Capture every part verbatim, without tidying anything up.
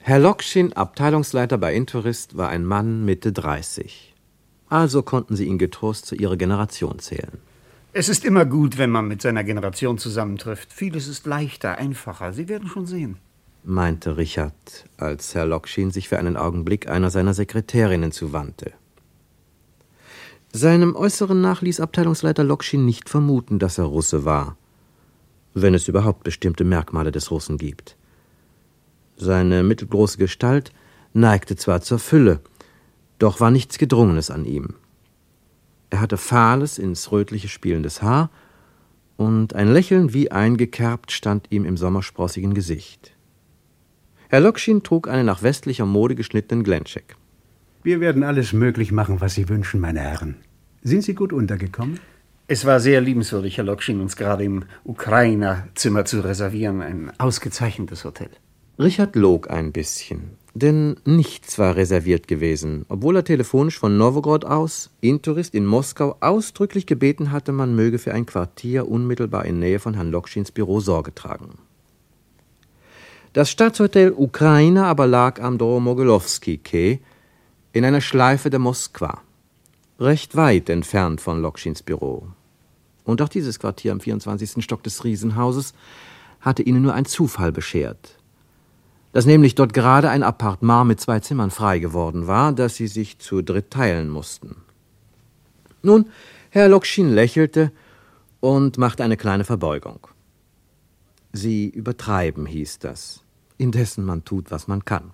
Herr Lokschin, Abteilungsleiter bei Intourist, war ein Mann Mitte dreißig. Also konnten sie ihn getrost zu ihrer Generation zählen. Es ist immer gut, wenn man mit seiner Generation zusammentrifft. Vieles ist leichter, einfacher. Sie werden schon sehen, meinte Richard, als Herr Lokschin sich für einen Augenblick einer seiner Sekretärinnen zuwandte. Seinem Äußeren nach ließ Abteilungsleiter Lokschin nicht vermuten, dass er Russe war, wenn es überhaupt bestimmte Merkmale des Russen gibt. Seine mittelgroße Gestalt neigte zwar zur Fülle, doch war nichts Gedrungenes an ihm. Er hatte fahles, ins Rötliche spielendes Haar, und ein Lächeln wie eingekerbt stand ihm im sommersprossigen Gesicht. Herr Lokschin trug einen nach westlicher Mode geschnittenen Glencheck. Wir werden alles möglich machen, was Sie wünschen, meine Herren. Sind Sie gut untergekommen? Es war sehr liebenswürdig, Herr Lokschin, uns gerade im Ukrainer-Zimmer zu reservieren. Ein ausgezeichnetes Hotel. Richard log ein bisschen, denn nichts war reserviert gewesen, obwohl er telefonisch von Nowgorod aus, Intourist in Moskau, ausdrücklich gebeten hatte, man möge für ein Quartier unmittelbar in Nähe von Herrn Lokschins Büro Sorge tragen. Das Staatshotel Ukrainer aber lag am Doromogilowski-Quai in einer Schleife der Moskwa, recht weit entfernt von Lokschins Büro. Und auch dieses Quartier am vierundzwanzigsten Stock des Riesenhauses hatte ihnen nur ein Zufall beschert, dass nämlich dort gerade ein Appartement mit zwei Zimmern frei geworden war, das sie sich zu dritt teilen mussten. Nun, Herr Lokschin lächelte und machte eine kleine Verbeugung. Sie übertreiben, hieß das, indessen man tut, was man kann.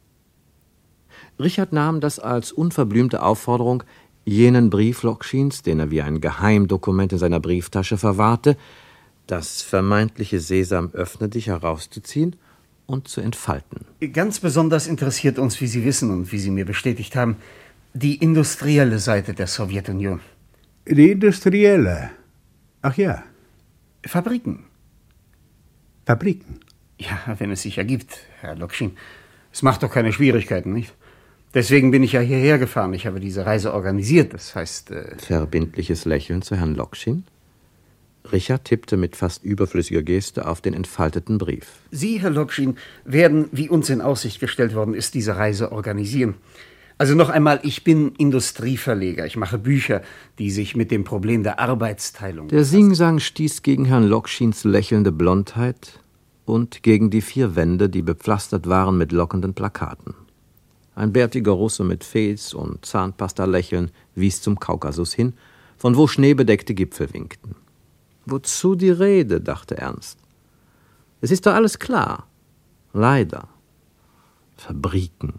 Richard nahm das als unverblümte Aufforderung, jenen Brief Lokschins, den er wie ein Geheimdokument in seiner Brieftasche verwahrte, das vermeintliche Sesam öffne dich, herauszuziehen und zu entfalten. Ganz besonders interessiert uns, wie Sie wissen und wie Sie mir bestätigt haben, die industrielle Seite der Sowjetunion. Die industrielle? Ach ja. Fabriken. Fabriken? Ja, wenn es sich ergibt, Herr Lokschin. Es macht doch keine Schwierigkeiten, nicht? Deswegen bin ich ja hierher gefahren. Ich habe diese Reise organisiert. Das heißt... Äh Verbindliches Lächeln zu Herrn Lokschin. Richard tippte mit fast überflüssiger Geste auf den entfalteten Brief. Sie, Herr Lokschin, werden, wie uns in Aussicht gestellt worden ist, diese Reise organisieren. Also noch einmal, ich bin Industrieverleger. Ich mache Bücher, die sich mit dem Problem der Arbeitsteilung... Der Singsang stieß gegen Herrn Lokschins lächelnde Blondheit und gegen die vier Wände, die bepflastert waren mit lockenden Plakaten. Ein bärtiger Russe mit Fez und Zahnpasta-Lächeln wies zum Kaukasus hin, von wo schneebedeckte Gipfel winkten. Wozu die Rede, dachte Ernst. Es ist doch alles klar. Leider. Fabriken.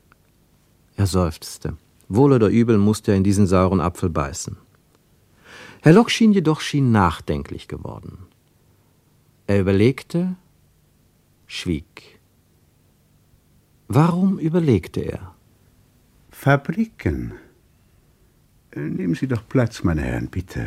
Er seufzte. Wohl oder übel musste er in diesen sauren Apfel beißen. Herr Lokschin jedoch schien nachdenklich geworden. Er überlegte, schwieg. Warum überlegte er? Fabriken. Nehmen Sie doch Platz, meine Herren, bitte.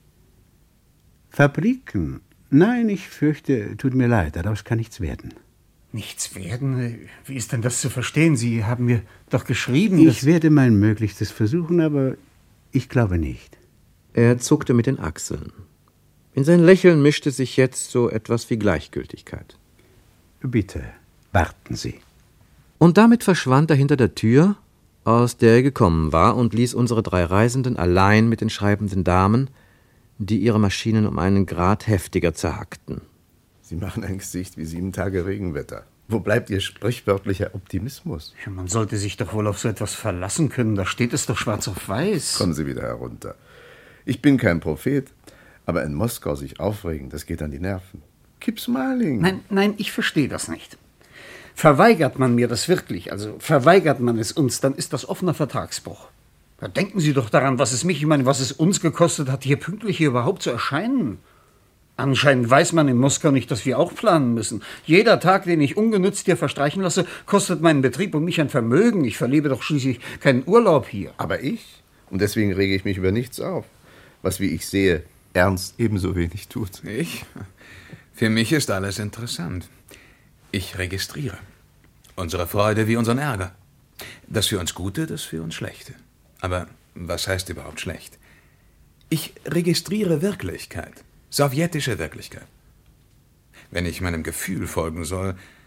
Fabriken? Nein, ich fürchte, tut mir leid, daraus kann nichts werden. Nichts werden? Wie ist denn das zu verstehen? Sie haben mir doch geschrieben, Ich werde mein Möglichstes versuchen, aber ich glaube nicht. Er zuckte mit den Achseln. In sein Lächeln mischte sich jetzt so etwas wie Gleichgültigkeit. Bitte, warten Sie. Und damit verschwand er hinter der Tür, aus der er gekommen war, und ließ unsere drei Reisenden allein mit den schreibenden Damen, die ihre Maschinen um einen Grad heftiger zerhackten. Sie machen ein Gesicht wie sieben Tage Regenwetter. Wo bleibt Ihr sprichwörtlicher Optimismus? Ja, man sollte sich doch wohl auf so etwas verlassen können. Da steht es doch schwarz auf weiß. Kommen Sie wieder herunter. Ich bin kein Prophet, aber in Moskau sich aufregen, das geht an die Nerven. Keep smiling. Nein, nein, ich verstehe das nicht. Verweigert man mir das wirklich, also verweigert man es uns, dann ist das offener Vertragsbruch. Da denken Sie doch daran, was es mich, ich meine, was es uns gekostet hat, hier pünktlich hier überhaupt zu erscheinen. Anscheinend weiß man in Moskau nicht, dass wir auch planen müssen. Jeder Tag, den ich ungenützt hier verstreichen lasse, kostet meinen Betrieb und mich ein Vermögen. Ich verlebe doch schließlich keinen Urlaub hier. Aber ich? Und deswegen rege ich mich über nichts auf. Was, wie ich sehe, Ernst ebenso wenig tut. Ich? Für mich ist alles interessant. Ich registriere. Unsere Freude wie unseren Ärger. Das für uns Gute, das für uns Schlechte. Aber was heißt überhaupt schlecht? Ich registriere Wirklichkeit. Sowjetische Wirklichkeit. Wenn ich meinem Gefühl folgen soll,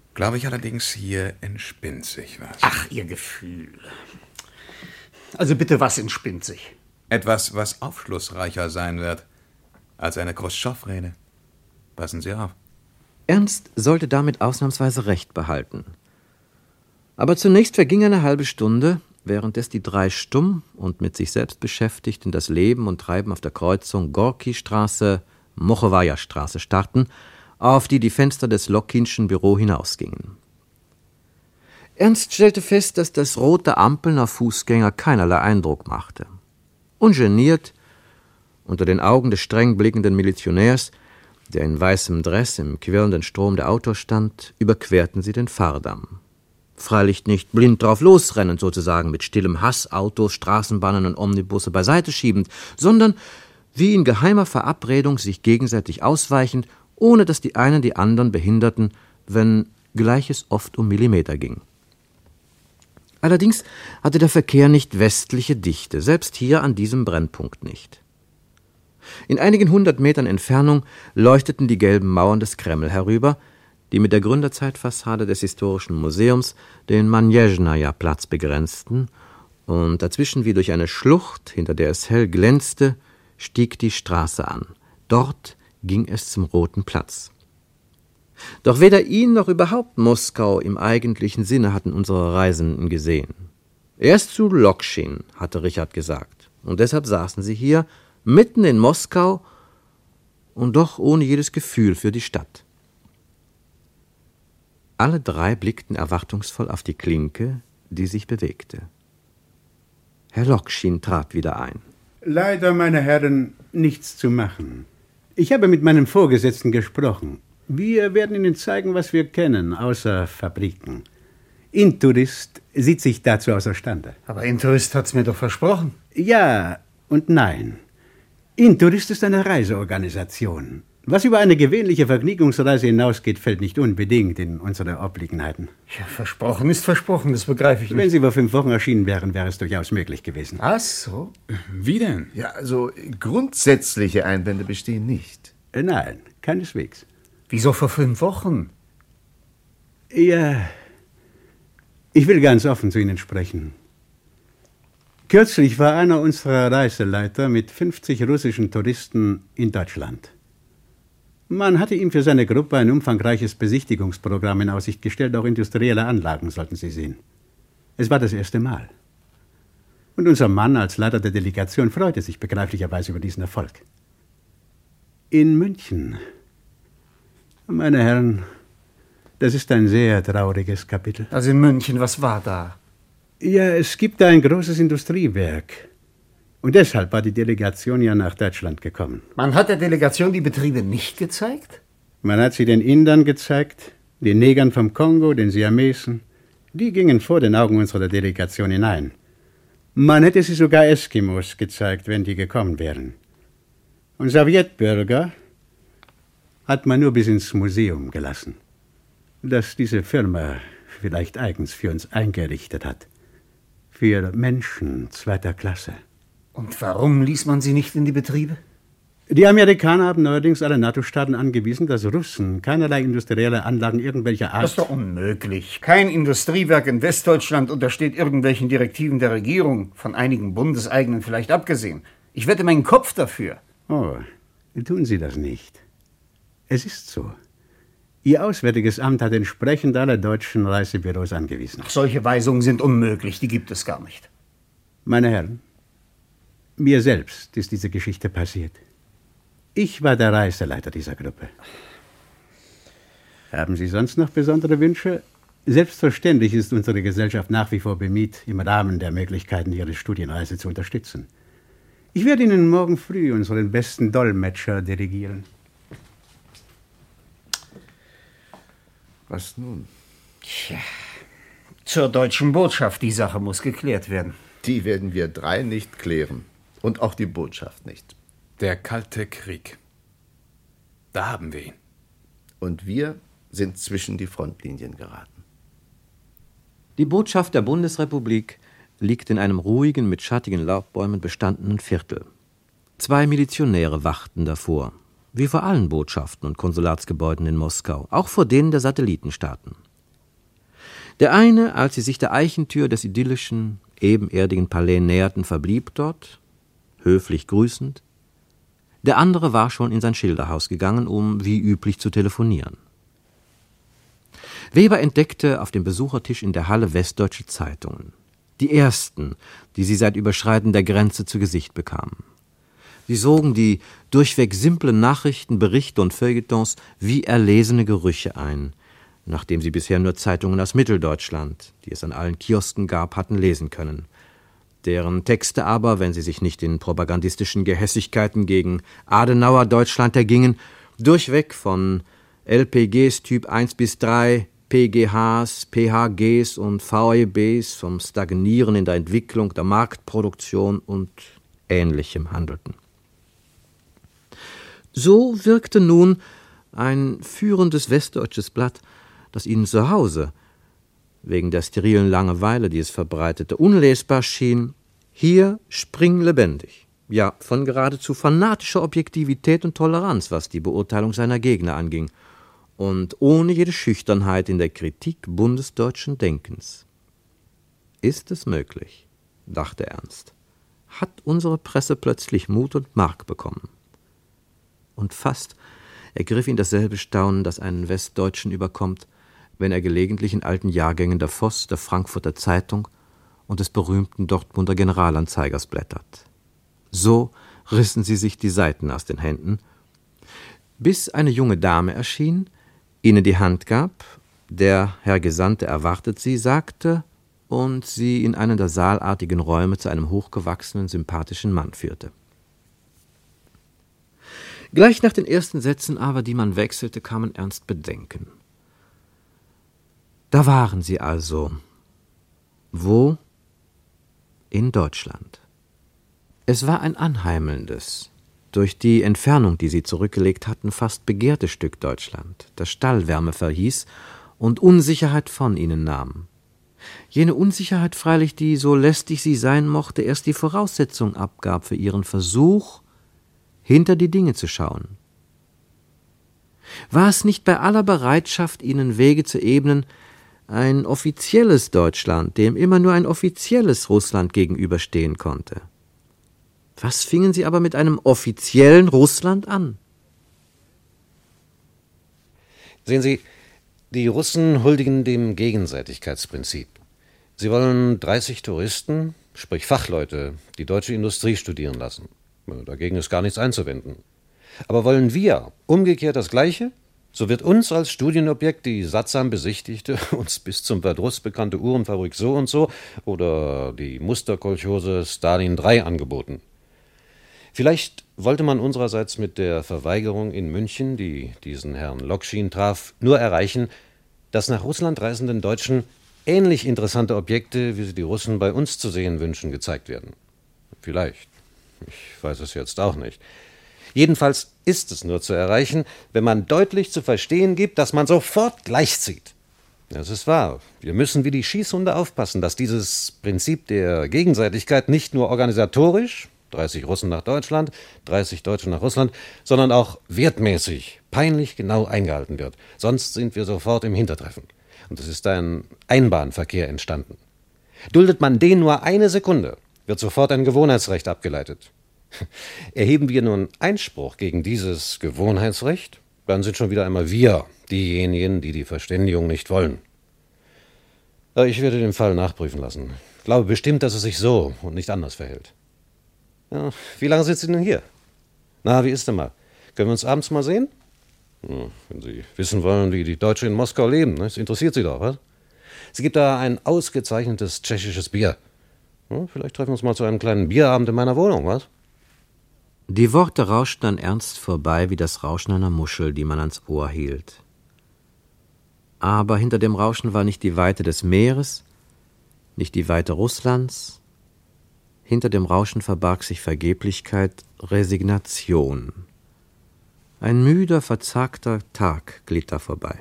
Glaube ich allerdings, hier entspinnt sich was. Ach, Ihr Gefühl. Also bitte, was entspinnt sich? Etwas, was aufschlussreicher sein wird als eine Chruschtschow-Rede. Passen Sie auf. Ernst sollte damit ausnahmsweise recht behalten. Aber zunächst verging eine halbe Stunde, währenddes die drei stumm und mit sich selbst beschäftigt in das Leben und Treiben auf der Kreuzung Gorki-Straße-Mochowaja-Straße starrten, auf die die Fenster des Lokinschen Büro hinausgingen. Ernst stellte fest, dass das rote Ampeln auf Fußgänger keinerlei Eindruck machte. Ungeniert, unter den Augen des streng blickenden Milizionärs, der in weißem Dress im quirlenden Strom der Autos stand, überquerten sie den Fahrdamm. Freilich nicht blind drauf losrennend, sozusagen mit stillem Hass Autos, Straßenbahnen und Omnibusse beiseite schiebend, sondern wie in geheimer Verabredung sich gegenseitig ausweichend, ohne dass die einen die anderen behinderten, wenn Gleiches oft um Millimeter ging. Allerdings hatte der Verkehr nicht westliche Dichte, selbst hier an diesem Brennpunkt nicht. In einigen hundert Metern Entfernung leuchteten die gelben Mauern des Kreml herüber, die mit der Gründerzeitfassade des Historischen Museums den Manjeschnaja-Platz begrenzten, und dazwischen wie durch eine Schlucht, hinter der es hell glänzte, stieg die Straße an. Dort ging es zum Roten Platz. Doch weder ihn noch überhaupt Moskau im eigentlichen Sinne hatten unsere Reisenden gesehen. Erst zu Lokschin, hatte Richard gesagt, und deshalb saßen sie hier, mitten in Moskau und doch ohne jedes Gefühl für die Stadt. Alle drei blickten erwartungsvoll auf die Klinke, die sich bewegte. Herr Lokschin trat wieder ein. Leider, meine Herren, nichts zu machen. Ich habe mit meinem Vorgesetzten gesprochen. Wir werden Ihnen zeigen, was wir kennen, außer Fabriken. Intourist sieht sich dazu außerstande. Aber Intourist hat's mir doch versprochen. Ja und nein. Intourist ist eine Reiseorganisation. Was über eine gewöhnliche Vergnügungsreise hinausgeht, fällt nicht unbedingt in unsere Obliegenheiten. Ja, versprochen ist versprochen, das begreife ich nicht. Wenn Sie vor fünf Wochen erschienen wären, wäre es durchaus möglich gewesen. Ach so? Wie denn? Ja, also grundsätzliche Einwände bestehen nicht. Äh, Nein, keineswegs. Wieso vor fünf Wochen? Ja, ich will ganz offen zu Ihnen sprechen. Kürzlich war einer unserer Reiseleiter mit fünfzig russischen Touristen in Deutschland. Man hatte ihm für seine Gruppe ein umfangreiches Besichtigungsprogramm in Aussicht gestellt, auch industrielle Anlagen sollten sie sehen. Es war das erste Mal. Und unser Mann als Leiter der Delegation freute sich begreiflicherweise über diesen Erfolg. In München, meine Herren, das ist ein sehr trauriges Kapitel. Also in München, was war da? Ja, es gibt da ein großes Industriewerk. Und deshalb war die Delegation ja nach Deutschland gekommen. Man hat der Delegation die Betriebe nicht gezeigt? Man hat sie den Indern gezeigt, den Negern vom Kongo, den Siamesen. Die gingen vor den Augen unserer Delegation hinein. Man hätte sie sogar Eskimos gezeigt, wenn die gekommen wären. Und Sowjetbürger hat man nur bis ins Museum gelassen, das diese Firma vielleicht eigens für uns eingerichtet hat. Für Menschen zweiter Klasse. Und warum ließ man sie nicht in die Betriebe? Die Amerikaner haben neuerdings alle NATO-Staaten angewiesen, dass Russen keinerlei industrielle Anlagen irgendwelcher Art... Das ist doch unmöglich. Kein Industriewerk in Westdeutschland untersteht irgendwelchen Direktiven der Regierung, von einigen bundeseigenen vielleicht abgesehen. Ich wette meinen Kopf dafür. Oh, tun Sie das nicht. Es ist so. Ihr Auswärtiges Amt hat entsprechend alle deutschen Reisebüros angewiesen. Ach, solche Weisungen sind unmöglich, die gibt es gar nicht. Meine Herren, mir selbst ist diese Geschichte passiert. Ich war der Reiseleiter dieser Gruppe. Haben Sie sonst noch besondere Wünsche? Selbstverständlich ist unsere Gesellschaft nach wie vor bemüht, im Rahmen der Möglichkeiten Ihre Studienreise zu unterstützen. Ich werde Ihnen morgen früh unseren besten Dolmetscher dirigieren. Was nun? Tja, zur deutschen Botschaft, die Sache muss geklärt werden. Die werden wir drei nicht klären. Und auch die Botschaft nicht. Der Kalte Krieg. Da haben wir ihn. Und wir sind zwischen die Frontlinien geraten. Die Botschaft der Bundesrepublik liegt in einem ruhigen, mit schattigen Laubbäumen bestandenen Viertel. Zwei Milizionäre wachten davor, wie vor allen Botschaften und Konsulatsgebäuden in Moskau, auch vor denen der Satellitenstaaten. Der eine, als sie sich der Eichentür des idyllischen, ebenerdigen Palais näherten, verblieb dort, höflich grüßend. Der andere war schon in sein Schilderhaus gegangen, um wie üblich zu telefonieren. Weber entdeckte auf dem Besuchertisch in der Halle westdeutsche Zeitungen. Die ersten, die sie seit Überschreiten der Grenze zu Gesicht bekamen. Sie sogen die durchweg simplen Nachrichten, Berichte und Feuilletons wie erlesene Gerüche ein, nachdem sie bisher nur Zeitungen aus Mitteldeutschland, die es an allen Kiosken gab, hatten lesen können. Deren Texte aber, wenn sie sich nicht in propagandistischen Gehässigkeiten gegen Adenauer Deutschland ergingen, durchweg von L P Gs Typ eins bis drei, P G Hs, P H Gs und V E Bs, vom Stagnieren in der Entwicklung der Marktproduktion und Ähnlichem handelten. So wirkte nun ein führendes westdeutsches Blatt, das ihnen zu Hause, wegen der sterilen Langeweile, die es verbreitete, unlesbar schien, hier springlebendig, ja von geradezu fanatischer Objektivität und Toleranz, was die Beurteilung seiner Gegner anging, und ohne jede Schüchternheit in der Kritik bundesdeutschen Denkens. Ist es möglich, dachte Ernst, hat unsere Presse plötzlich Mut und Mark bekommen? Und fast ergriff ihn dasselbe Staunen, das einen Westdeutschen überkommt, wenn er gelegentlich in alten Jahrgängen der Voss, der Frankfurter Zeitung und des berühmten Dortmunder Generalanzeigers blättert. So rissen sie sich die Seiten aus den Händen, bis eine junge Dame erschien, ihnen die Hand gab, der Herr Gesandte erwartet sie, sagte und sie in einen der saalartigen Räume zu einem hochgewachsenen, sympathischen Mann führte. Gleich nach den ersten Sätzen aber, die man wechselte, kamen Ernst Bedenken. Da waren sie also. Wo? In Deutschland. Es war ein anheimelndes, durch die Entfernung, die sie zurückgelegt hatten, fast begehrtes Stück Deutschland, das Stallwärme verhieß und Unsicherheit von ihnen nahm. Jene Unsicherheit freilich, die, so lästig sie sein mochte, erst die Voraussetzung abgab für ihren Versuch, hinter die Dinge zu schauen. War es nicht bei aller Bereitschaft, ihnen Wege zu ebnen, ein offizielles Deutschland, dem immer nur ein offizielles Russland gegenüberstehen konnte? Was fingen sie aber mit einem offiziellen Russland an? Sehen Sie, die Russen huldigen dem Gegenseitigkeitsprinzip. Sie wollen dreißig Touristen, sprich Fachleute, die deutsche Industrie studieren lassen. Dagegen ist gar nichts einzuwenden. Aber wollen wir umgekehrt das Gleiche? So wird uns als Studienobjekt die sattsam besichtigte, uns bis zum Verdruss bekannte Uhrenfabrik so und so oder die Musterkolchose Stalin drei angeboten. Vielleicht wollte man unsererseits mit der Verweigerung in München, die diesen Herrn Lokschin traf, nur erreichen, dass nach Russland reisenden Deutschen ähnlich interessante Objekte, wie sie die Russen bei uns zu sehen wünschen, gezeigt werden. Vielleicht. Ich weiß es jetzt auch nicht. Jedenfalls ist es nur zu erreichen, wenn man deutlich zu verstehen gibt, dass man sofort gleichzieht. Das ist wahr. Wir müssen wie die Schießhunde aufpassen, dass dieses Prinzip der Gegenseitigkeit nicht nur organisatorisch, dreißig Russen nach Deutschland, dreißig Deutsche nach Russland, sondern auch wertmäßig, peinlich genau eingehalten wird. Sonst sind wir sofort im Hintertreffen. Und es ist ein Einbahnverkehr entstanden. Duldet man den nur eine Sekunde, wird sofort ein Gewohnheitsrecht abgeleitet. Erheben wir nun Einspruch gegen dieses Gewohnheitsrecht, dann sind schon wieder einmal wir diejenigen, die die Verständigung nicht wollen. Ich werde den Fall nachprüfen lassen. Ich glaube bestimmt, dass es sich so und nicht anders verhält. Ja, wie lange sind Sie denn hier? Na, wie ist denn mal? Können wir uns abends mal sehen? Hm, wenn Sie wissen wollen, wie die Deutschen in Moskau leben, das interessiert Sie doch, was? Es gibt da ein ausgezeichnetes tschechisches Bier. Ja, vielleicht treffen wir uns mal zu einem kleinen Bierabend in meiner Wohnung, was? Die Worte rauschten an Ernst vorbei wie das Rauschen einer Muschel, die man ans Ohr hielt. Aber hinter dem Rauschen war nicht die Weite des Meeres, nicht die Weite Russlands. Hinter dem Rauschen verbarg sich Vergeblichkeit, Resignation. Ein müder, verzagter Tag glitt da vorbei.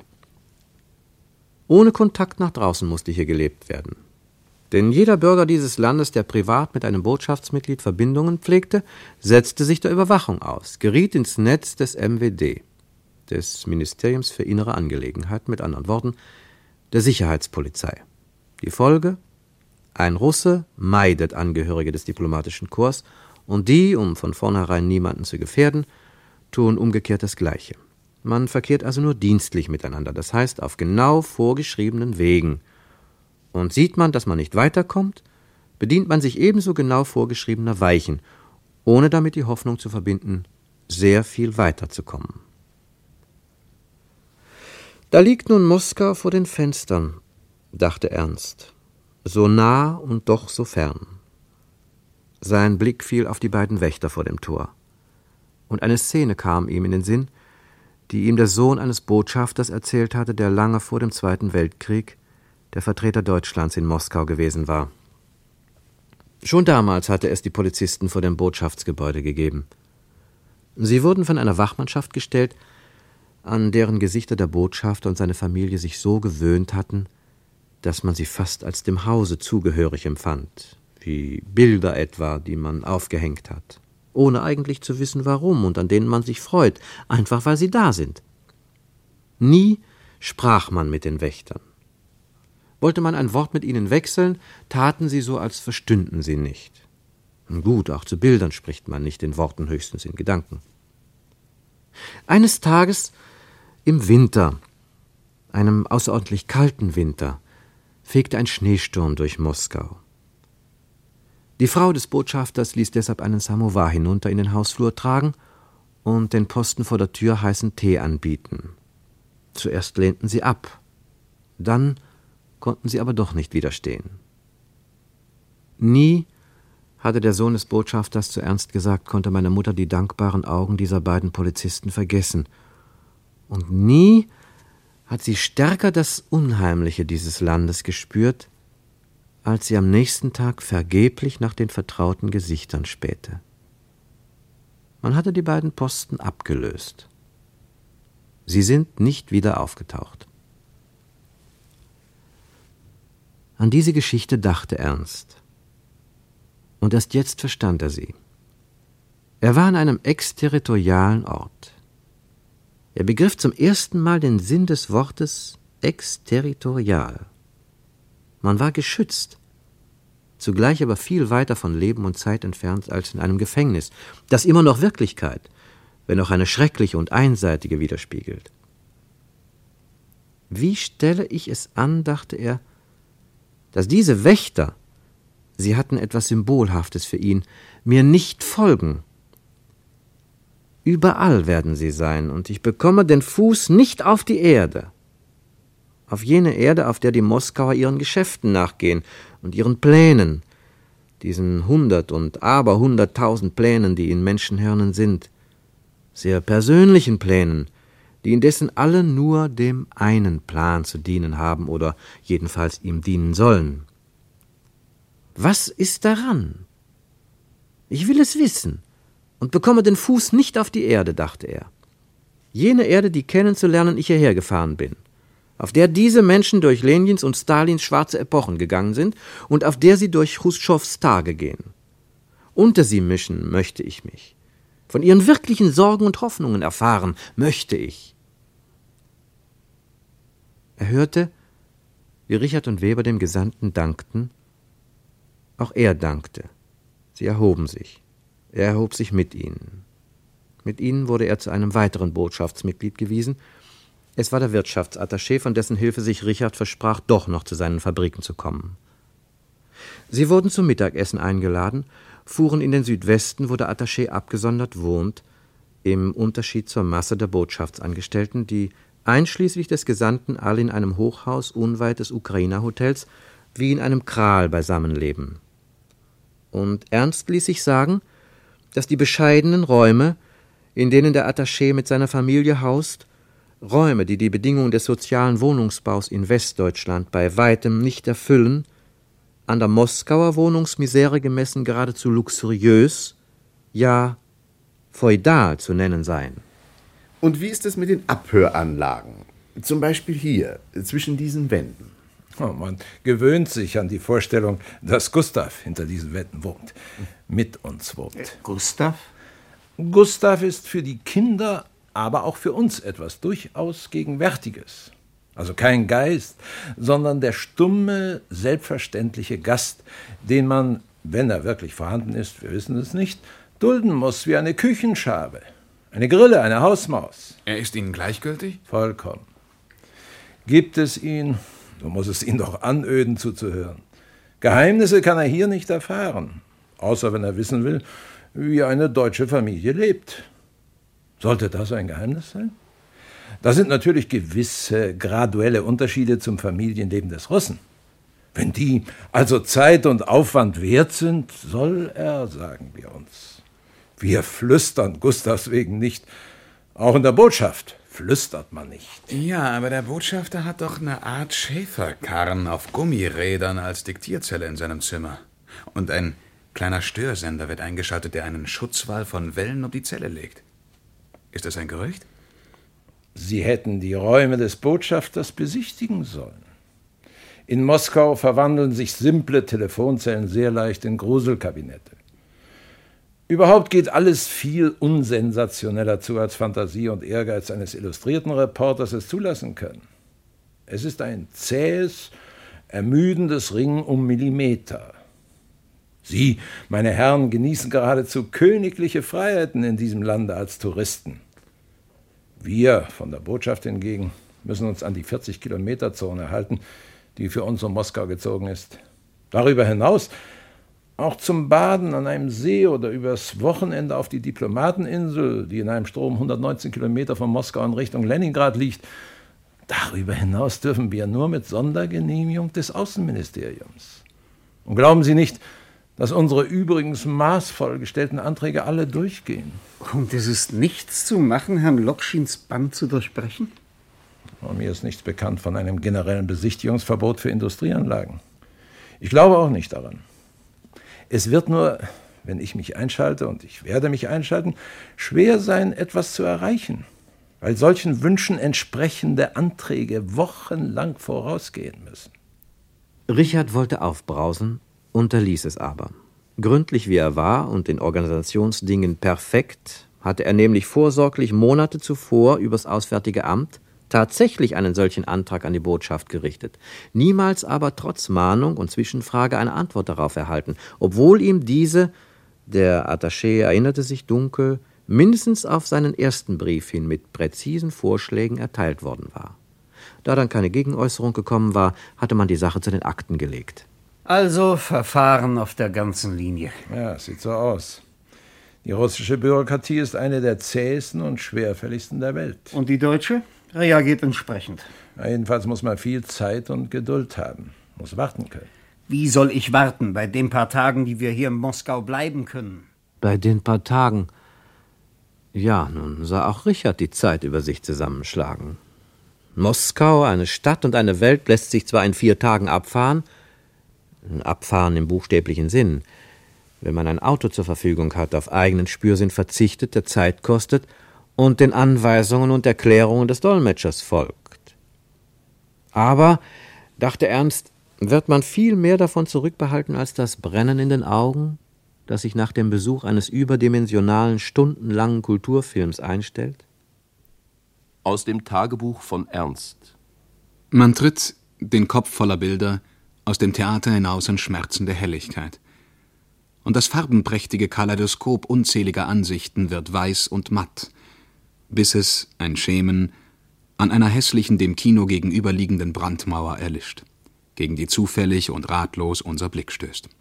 Ohne Kontakt nach draußen musste hier gelebt werden. Denn jeder Bürger dieses Landes, der privat mit einem Botschaftsmitglied Verbindungen pflegte, setzte sich der Überwachung aus, geriet ins Netz des M W D, des Ministeriums für Innere Angelegenheiten, mit anderen Worten, der Sicherheitspolizei. Die Folge? Ein Russe meidet Angehörige des diplomatischen Korps und die, um von vornherein niemanden zu gefährden, tun umgekehrt das Gleiche. Man verkehrt also nur dienstlich miteinander, das heißt auf genau vorgeschriebenen Wegen. Und sieht man, dass man nicht weiterkommt, bedient man sich ebenso genau vorgeschriebener Weichen, ohne damit die Hoffnung zu verbinden, sehr viel weiterzukommen. Da liegt nun Moskau vor den Fenstern, dachte Ernst, so nah und doch so fern. Sein Blick fiel auf die beiden Wächter vor dem Tor. Und eine Szene kam ihm in den Sinn, die ihm der Sohn eines Botschafters erzählt hatte, der lange vor dem Zweiten Weltkrieg der Vertreter Deutschlands in Moskau gewesen war. Schon damals hatte es die Polizisten vor dem Botschaftsgebäude gegeben. Sie wurden von einer Wachmannschaft gestellt, an deren Gesichter der Botschafter und seine Familie sich so gewöhnt hatten, dass man sie fast als dem Hause zugehörig empfand, wie Bilder etwa, die man aufgehängt hat, ohne eigentlich zu wissen, warum, und an denen man sich freut, einfach weil sie da sind. Nie sprach man mit den Wächtern. Wollte man ein Wort mit ihnen wechseln, taten sie so, als verstünden sie nicht. Gut, auch zu Bildern spricht man nicht, in Worten höchstens in Gedanken. Eines Tages im Winter, einem außerordentlich kalten Winter, fegte ein Schneesturm durch Moskau. Die Frau des Botschafters ließ deshalb einen Samowar hinunter in den Hausflur tragen und den Posten vor der Tür heißen Tee anbieten. Zuerst lehnten sie ab, dann konnten sie aber doch nicht widerstehen. Nie, hatte der Sohn des Botschafters zu Ernst gesagt, konnte meine Mutter die dankbaren Augen dieser beiden Polizisten vergessen. Und nie hat sie stärker das Unheimliche dieses Landes gespürt, als sie am nächsten Tag vergeblich nach den vertrauten Gesichtern spähte. Man hatte die beiden Posten abgelöst. Sie sind nicht wieder aufgetaucht. An diese Geschichte dachte Ernst. Und erst jetzt verstand er sie. Er war an einem exterritorialen Ort. Er begriff zum ersten Mal den Sinn des Wortes exterritorial. Man war geschützt, zugleich aber viel weiter von Leben und Zeit entfernt als in einem Gefängnis, das immer noch Wirklichkeit, wenn auch eine schreckliche und einseitige widerspiegelt. Wie stelle ich es an, dachte er, dass diese Wächter, sie hatten etwas Symbolhaftes für ihn, mir nicht folgen. Überall werden sie sein, und ich bekomme den Fuß nicht auf die Erde. Auf jene Erde, auf der die Moskauer ihren Geschäften nachgehen und ihren Plänen, diesen hundert und aberhunderttausend Plänen, die in Menschenhirnen sind, sehr persönlichen Plänen, die indessen alle nur dem einen Plan zu dienen haben oder jedenfalls ihm dienen sollen. Was ist daran? Ich will es wissen und bekomme den Fuß nicht auf die Erde, dachte er. Jene Erde, die kennenzulernen ich hierher gefahren bin, auf der diese Menschen durch Lenins und Stalins schwarze Epochen gegangen sind und auf der sie durch Chruschtschows Tage gehen. Unter sie mischen möchte ich mich. Von ihren wirklichen Sorgen und Hoffnungen erfahren möchte ich. Er hörte, wie Richard und Weber dem Gesandten dankten. Auch er dankte. Sie erhoben sich. Er erhob sich mit ihnen. Mit ihnen wurde er zu einem weiteren Botschaftsmitglied gewiesen. Es war der Wirtschaftsattaché, von dessen Hilfe sich Richard versprach, doch noch zu seinen Fabriken zu kommen. Sie wurden zum Mittagessen eingeladen, fuhren in den Südwesten, wo der Attaché abgesondert wohnt, im Unterschied zur Masse der Botschaftsangestellten, die einschließlich des Gesandten alle in einem Hochhaus unweit des Ukrainer-Hotels wie in einem Kral beisammenleben. Und Ernst ließ sich sagen, dass die bescheidenen Räume, in denen der Attaché mit seiner Familie haust, Räume, die die Bedingungen des sozialen Wohnungsbaus in Westdeutschland bei weitem nicht erfüllen, an der Moskauer Wohnungsmisere gemessen geradezu luxuriös, ja feudal zu nennen seien. Und wie ist es mit den Abhöranlagen? Zum Beispiel hier, zwischen diesen Wänden. Oh, man gewöhnt sich an die Vorstellung, dass Gustav hinter diesen Wänden wohnt, mit uns wohnt. Äh, Gustav? Gustav ist für die Kinder, aber auch für uns etwas durchaus Gegenwärtiges. Also kein Geist, sondern der stumme, selbstverständliche Gast, den man, wenn er wirklich vorhanden ist, wir wissen es nicht, dulden muss wie eine Küchenschabe, eine Grille, eine Hausmaus. Er ist Ihnen gleichgültig? Vollkommen. Gibt es ihn, so muss es ihn doch anöden zuzuhören. Geheimnisse kann er hier nicht erfahren, außer wenn er wissen will, wie eine deutsche Familie lebt. Sollte das ein Geheimnis sein? Da sind natürlich gewisse graduelle Unterschiede zum Familienleben des Russen. Wenn die also Zeit und Aufwand wert sind, soll er, sagen wir uns. Wir flüstern Gustavs wegen nicht. Auch in der Botschaft flüstert man nicht. Ja, aber der Botschafter hat doch eine Art Schäferkarren auf Gummirädern als Diktierzelle in seinem Zimmer. Und ein kleiner Störsender wird eingeschaltet, der einen Schutzwall von Wellen um die Zelle legt. Ist das ein Gerücht? Sie hätten die Räume des Botschafters besichtigen sollen. In Moskau verwandeln sich simple Telefonzellen sehr leicht in Gruselkabinette. Überhaupt geht alles viel unsensationeller zu, als Fantasie und Ehrgeiz eines illustrierten Reporters es zulassen können. Es ist ein zähes, ermüdendes Ringen um Millimeter. Sie, meine Herren, genießen geradezu königliche Freiheiten in diesem Lande als Touristen. Wir von der Botschaft hingegen müssen uns an die vierzig-Kilometer-Zone halten, die für uns um Moskau gezogen ist. Darüber hinaus auch zum Baden an einem See oder übers Wochenende auf die Diplomateninsel, die in einem Strom hundertneunzehn Kilometer von Moskau in Richtung Leningrad liegt. Darüber hinaus dürfen wir nur mit Sondergenehmigung des Außenministeriums. Und glauben Sie nicht, dass unsere übrigens maßvoll gestellten Anträge alle durchgehen. Und es ist nichts zu machen, Herrn Lokschins Bann zu durchbrechen? Und mir ist nichts bekannt von einem generellen Besichtigungsverbot für Industrieanlagen. Ich glaube auch nicht daran. Es wird nur, wenn ich mich einschalte, und ich werde mich einschalten, schwer sein, etwas zu erreichen, weil solchen Wünschen entsprechende Anträge wochenlang vorausgehen müssen. Richard wollte aufbrausen, unterließ es aber. Gründlich wie er war und in Organisationsdingen perfekt, hatte er nämlich vorsorglich Monate zuvor übers Auswärtige Amt tatsächlich einen solchen Antrag an die Botschaft gerichtet, niemals aber trotz Mahnung und Zwischenfrage eine Antwort darauf erhalten, obwohl ihm diese, der Attaché erinnerte sich dunkel, mindestens auf seinen ersten Brief hin mit präzisen Vorschlägen erteilt worden war. Da dann keine Gegenäußerung gekommen war, hatte man die Sache zu den Akten gelegt. Also Verfahren auf der ganzen Linie. Ja, sieht so aus. Die russische Bürokratie ist eine der zähesten und schwerfälligsten der Welt. Und die deutsche reagiert entsprechend. Ja, jedenfalls muss man viel Zeit und Geduld haben, muss warten können. Wie soll ich warten bei den paar Tagen, die wir hier in Moskau bleiben können? Bei den paar Tagen? Ja, nun sah auch Richard die Zeit über sich zusammenschlagen. Moskau, eine Stadt und eine Welt, lässt sich zwar in vier Tagen abfahren, abfahren im buchstäblichen Sinn, wenn man ein Auto zur Verfügung hat, auf eigenen Spürsinn verzichtet, der Zeit kostet und den Anweisungen und Erklärungen des Dolmetschers folgt. Aber, dachte Ernst, wird man viel mehr davon zurückbehalten als das Brennen in den Augen, das sich nach dem Besuch eines überdimensionalen, stundenlangen Kulturfilms einstellt? Aus dem Tagebuch von Ernst. Man tritt, den Kopf voller Bilder, aus dem Theater hinaus in schmerzende Helligkeit. Und das farbenprächtige Kaleidoskop unzähliger Ansichten wird weiß und matt, bis es, ein Schemen, an einer hässlichen dem Kino gegenüberliegenden Brandmauer erlischt, gegen die zufällig und ratlos unser Blick stößt.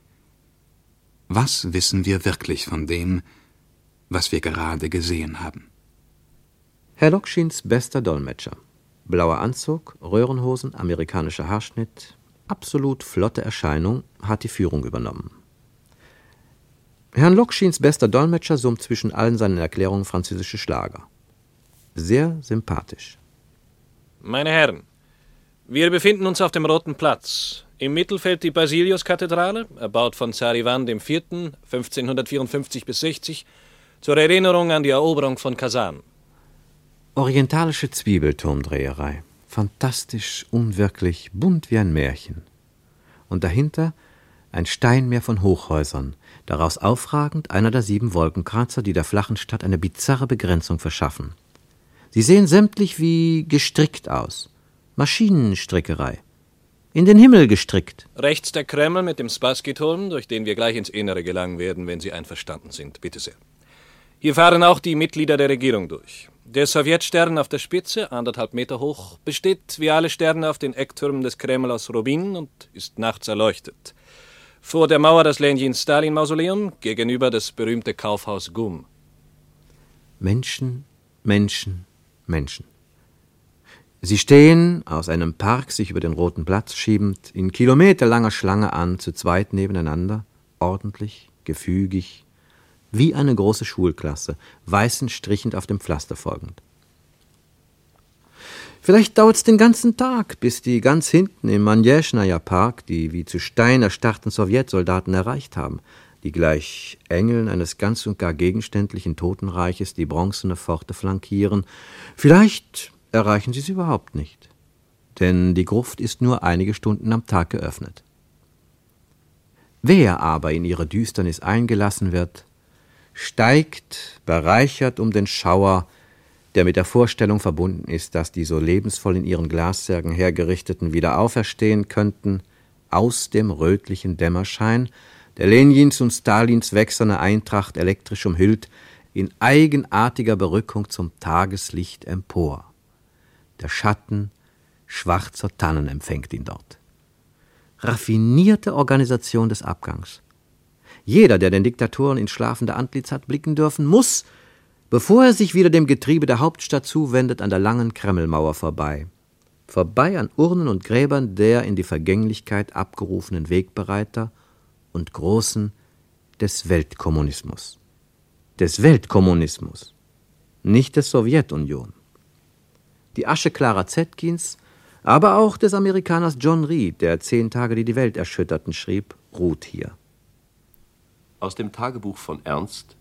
Was wissen wir wirklich von dem, was wir gerade gesehen haben? Herr Lokschins bester Dolmetscher. Blauer Anzug, Röhrenhosen, amerikanischer Haarschnitt, absolut flotte Erscheinung, hat die Führung übernommen. Herrn Lokschins bester Dolmetscher summt zwischen allen seinen Erklärungen französische Schlager. Sehr sympathisch. Meine Herren, wir befinden uns auf dem Roten Platz. Im Mittelfeld die Basiliuskathedrale, erbaut von Zar Iwan der Vierte, fünfzehnhundertvierundfünfzig bis sechzig, zur Erinnerung an die Eroberung von Kasan. Orientalische Zwiebelturmdreherei. Fantastisch, unwirklich, bunt wie ein Märchen. Und dahinter ein Steinmeer von Hochhäusern, daraus aufragend einer der sieben Wolkenkratzer, die der flachen Stadt eine bizarre Begrenzung verschaffen. Sie sehen sämtlich wie gestrickt aus, Maschinenstrickerei. In den Himmel gestrickt. Rechts der Kreml mit dem Spassky-Turm, durch den wir gleich ins Innere gelangen werden, wenn Sie einverstanden sind. Bitte sehr. Hier fahren auch die Mitglieder der Regierung durch. Der Sowjetstern auf der Spitze, anderthalb Meter hoch, besteht wie alle Sterne auf den Ecktürmen des Kreml aus Rubin und ist nachts erleuchtet. Vor der Mauer das Lenin-Stalin-Mausoleum, gegenüber das berühmte Kaufhaus Gum. Menschen, Menschen, Menschen. Sie stehen, aus einem Park sich über den Roten Platz schiebend, in kilometerlanger Schlange an, zu zweit nebeneinander, ordentlich, gefügig, wie eine große Schulklasse, weißen strichend auf dem Pflaster folgend. Vielleicht dauert's den ganzen Tag, bis die ganz hinten im Manjeschnaja Park die wie zu Stein erstarrten Sowjetsoldaten erreicht haben, die gleich Engeln eines ganz und gar gegenständlichen Totenreiches die bronzene Pforte flankieren. Vielleicht erreichen sie es überhaupt nicht, denn die Gruft ist nur einige Stunden am Tag geöffnet. Wer aber in ihre Düsternis eingelassen wird, steigt, bereichert um den Schauer, der mit der Vorstellung verbunden ist, dass die so lebensvoll in ihren Glassärgen hergerichteten wieder auferstehen könnten, aus dem rötlichen Dämmerschein, der Lenins und Stalins wächserne Eintracht elektrisch umhüllt, in eigenartiger Berückung zum Tageslicht empor. Der Schatten schwarzer Tannen empfängt ihn dort. Raffinierte Organisation des Abgangs. Jeder, der den Diktatoren ins schlafende Antlitz hat blicken dürfen, muss, bevor er sich wieder dem Getriebe der Hauptstadt zuwendet, an der langen Kremlmauer vorbei. Vorbei an Urnen und Gräbern der in die Vergänglichkeit abgerufenen Wegbereiter und Großen des Weltkommunismus. Des Weltkommunismus, nicht des Sowjetunion. Die Asche Clara Zetkins, aber auch des Amerikaners John Reed, der zehn Tage, die die Welt erschütterten, schrieb, ruht hier. Aus dem Tagebuch von Ernst.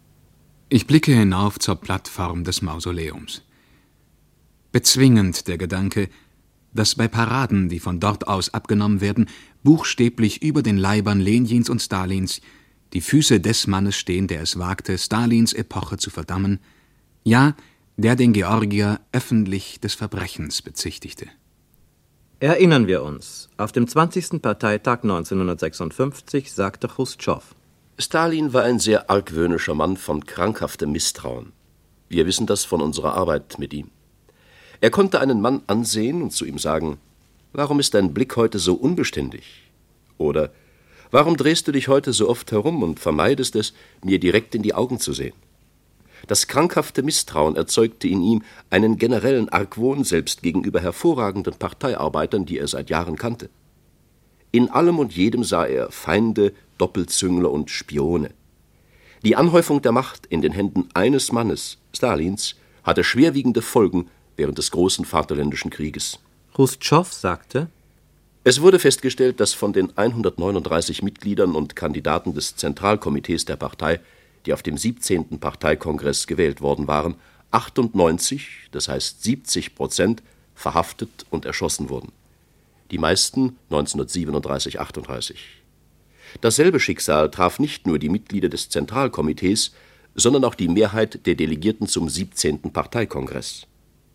Ich blicke hinauf zur Plattform des Mausoleums. Bezwingend der Gedanke, dass bei Paraden, die von dort aus abgenommen werden, buchstäblich über den Leibern Lenins und Stalins die Füße des Mannes stehen, der es wagte, Stalins Epoche zu verdammen, ja, der den Georgier öffentlich des Verbrechens bezichtigte. Erinnern wir uns, auf dem zwanzigsten Parteitag neunzehnhundertsechsundfünfzig sagte Chruschtschow: Stalin war ein sehr argwöhnischer Mann von krankhaftem Misstrauen. Wir wissen das von unserer Arbeit mit ihm. Er konnte einen Mann ansehen und zu ihm sagen: Warum ist dein Blick heute so unbeständig? Oder: Warum drehst du dich heute so oft herum und vermeidest es, mir direkt in die Augen zu sehen? Das krankhafte Misstrauen erzeugte in ihm einen generellen Argwohn selbst gegenüber hervorragenden Parteiarbeitern, die er seit Jahren kannte. In allem und jedem sah er Feinde, Doppelzüngler und Spione. Die Anhäufung der Macht in den Händen eines Mannes, Stalins, hatte schwerwiegende Folgen während des großen Vaterländischen Krieges. Chruschtschow sagte: Es wurde festgestellt, dass von den hundertneununddreißig Mitgliedern und Kandidaten des Zentralkomitees der Partei, die auf dem siebzehnten Parteikongress gewählt worden waren, achtundneunzig, das heißt siebzig Prozent, verhaftet und erschossen wurden. Die meisten neunzehnhundertsiebenunddreißig achtunddreißig. Dasselbe Schicksal traf nicht nur die Mitglieder des Zentralkomitees, sondern auch die Mehrheit der Delegierten zum siebzehnten Parteikongress.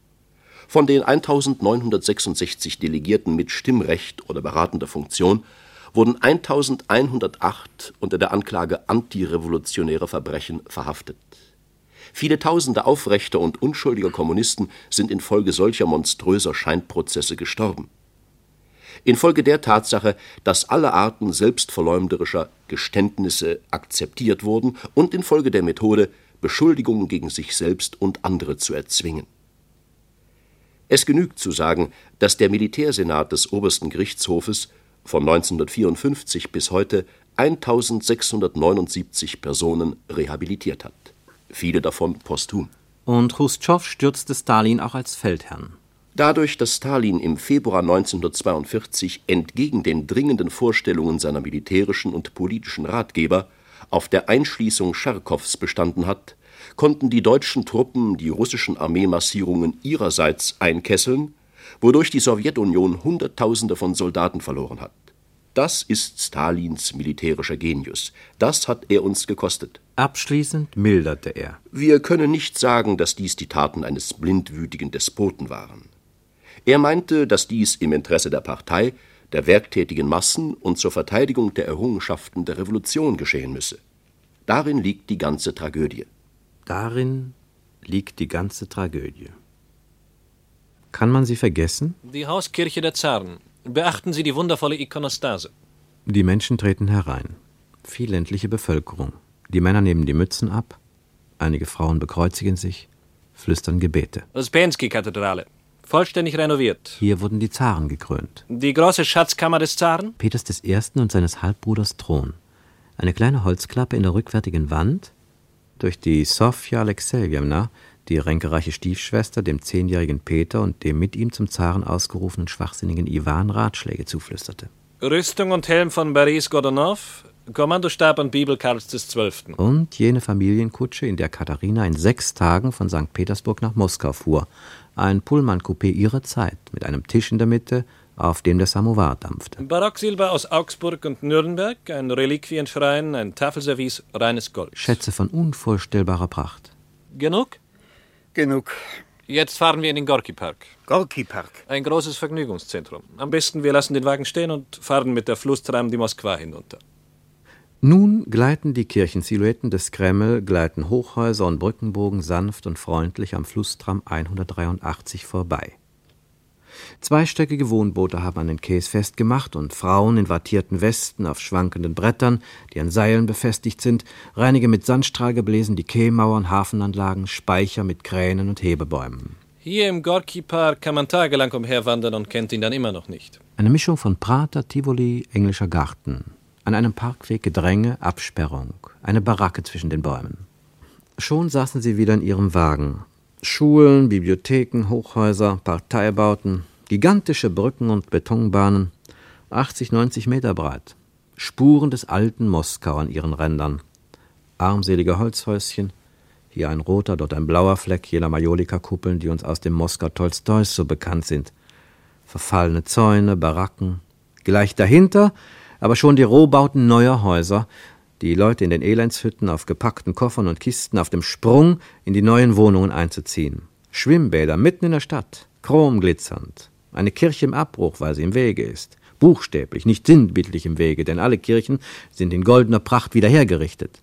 Von den eintausendneunhundertsechsundsechzig Delegierten mit Stimmrecht oder beratender Funktion wurden eintausendeinhundertacht unter der Anklage antirevolutionärer Verbrechen verhaftet. Viele tausende aufrechter und unschuldiger Kommunisten sind infolge solcher monströser Scheinprozesse gestorben. Infolge der Tatsache, dass alle Arten selbstverleumderischer Geständnisse akzeptiert wurden und infolge der Methode, Beschuldigungen gegen sich selbst und andere zu erzwingen. Es genügt zu sagen, dass der Militärsenat des Obersten Gerichtshofes von neunzehnhundertvierundfünfzig bis heute eintausendsechshundertneunundsiebzig Personen rehabilitiert hat. Viele davon posthum. Und Chruschtschow stürzte Stalin auch als Feldherrn. Dadurch, dass Stalin im Februar neunzehnhundertzweiundvierzig entgegen den dringenden Vorstellungen seiner militärischen und politischen Ratgeber auf der Einschließung Charkows bestanden hat, konnten die deutschen Truppen die russischen Armeemassierungen ihrerseits einkesseln, wodurch die Sowjetunion Hunderttausende von Soldaten verloren hat. Das ist Stalins militärischer Genius. Das hat er uns gekostet. Abschließend milderte er: Wir können nicht sagen, dass dies die Taten eines blindwütigen Despoten waren. Er meinte, dass dies im Interesse der Partei, der werktätigen Massen und zur Verteidigung der Errungenschaften der Revolution geschehen müsse. Darin liegt die ganze Tragödie. Darin liegt die ganze Tragödie. Kann man sie vergessen? Die Hauskirche der Zaren. Beachten Sie die wundervolle Ikonostase. Die Menschen treten herein. Viel ländliche Bevölkerung. Die Männer nehmen die Mützen ab. Einige Frauen bekreuzigen sich, flüstern Gebete. Uspensky-Kathedrale. Vollständig renoviert. Hier wurden die Zaren gekrönt. Die große Schatzkammer des Zaren? Peters des Ersten und seines Halbbruders Thron. Eine kleine Holzklappe in der rückwärtigen Wand, durch die Sofja Alexejewna, die ränkereiche Stiefschwester, dem zehnjährigen Peter und dem mit ihm zum Zaren ausgerufenen schwachsinnigen Iwan Ratschläge zuflüsterte. Rüstung und Helm von Boris Godunow, Kommandostab und Bibel Karls des Zwölften. Und jene Familienkutsche, in der Katharina in sechs Tagen von Sankt Petersburg nach Moskau fuhr. Ein Pullman-Coupé ihrer Zeit, mit einem Tisch in der Mitte, auf dem der Samowar dampfte. Barocksilber aus Augsburg und Nürnberg, ein Reliquienschrein, ein Tafelservice, reines Gold. Schätze von unvorstellbarer Pracht. Genug? Genug. Jetzt fahren wir in den Gorki-Park. Gorki-Park? Ein großes Vergnügungszentrum. Am besten, wir lassen den Wagen stehen und fahren mit der Flusstram die Moskwa hinunter. Nun gleiten die Kirchensilhouetten des Kreml, gleiten Hochhäuser und Brückenbogen sanft und freundlich am Flusstram hundertdreiundachtzig vorbei. Zweistöckige Wohnboote haben an den Quais festgemacht und Frauen in wattierten Westen auf schwankenden Brettern, die an Seilen befestigt sind, reinigen mit Sandstrahl gebläsen die Quaimauern, Hafenanlagen, Speicher mit Kränen und Hebebäumen. Hier im Gorki-Park kann man tagelang umherwandern und kennt ihn dann immer noch nicht. Eine Mischung von Prater, Tivoli, englischer Garten. An einem Parkweg Gedränge, Absperrung, eine Baracke zwischen den Bäumen. Schon saßen sie wieder in ihrem Wagen. Schulen, Bibliotheken, Hochhäuser, Parteibauten, gigantische Brücken und Betonbahnen, achtzig, neunzig Meter breit. Spuren des alten Moskau an ihren Rändern. Armselige Holzhäuschen, hier ein roter, dort ein blauer Fleck jener Majolika-Kuppeln, die uns aus dem Moskau Tolstois so bekannt sind. Verfallene Zäune, Baracken. Gleich dahinter aber schon die Rohbauten neuer Häuser, die Leute in den Elendshütten auf gepackten Koffern und Kisten auf dem Sprung in die neuen Wohnungen einzuziehen. Schwimmbäder mitten in der Stadt, chromglitzernd. Eine Kirche im Abbruch, weil sie im Wege ist. Buchstäblich, nicht sinnbildlich im Wege, denn alle Kirchen sind in goldener Pracht wieder hergerichtet.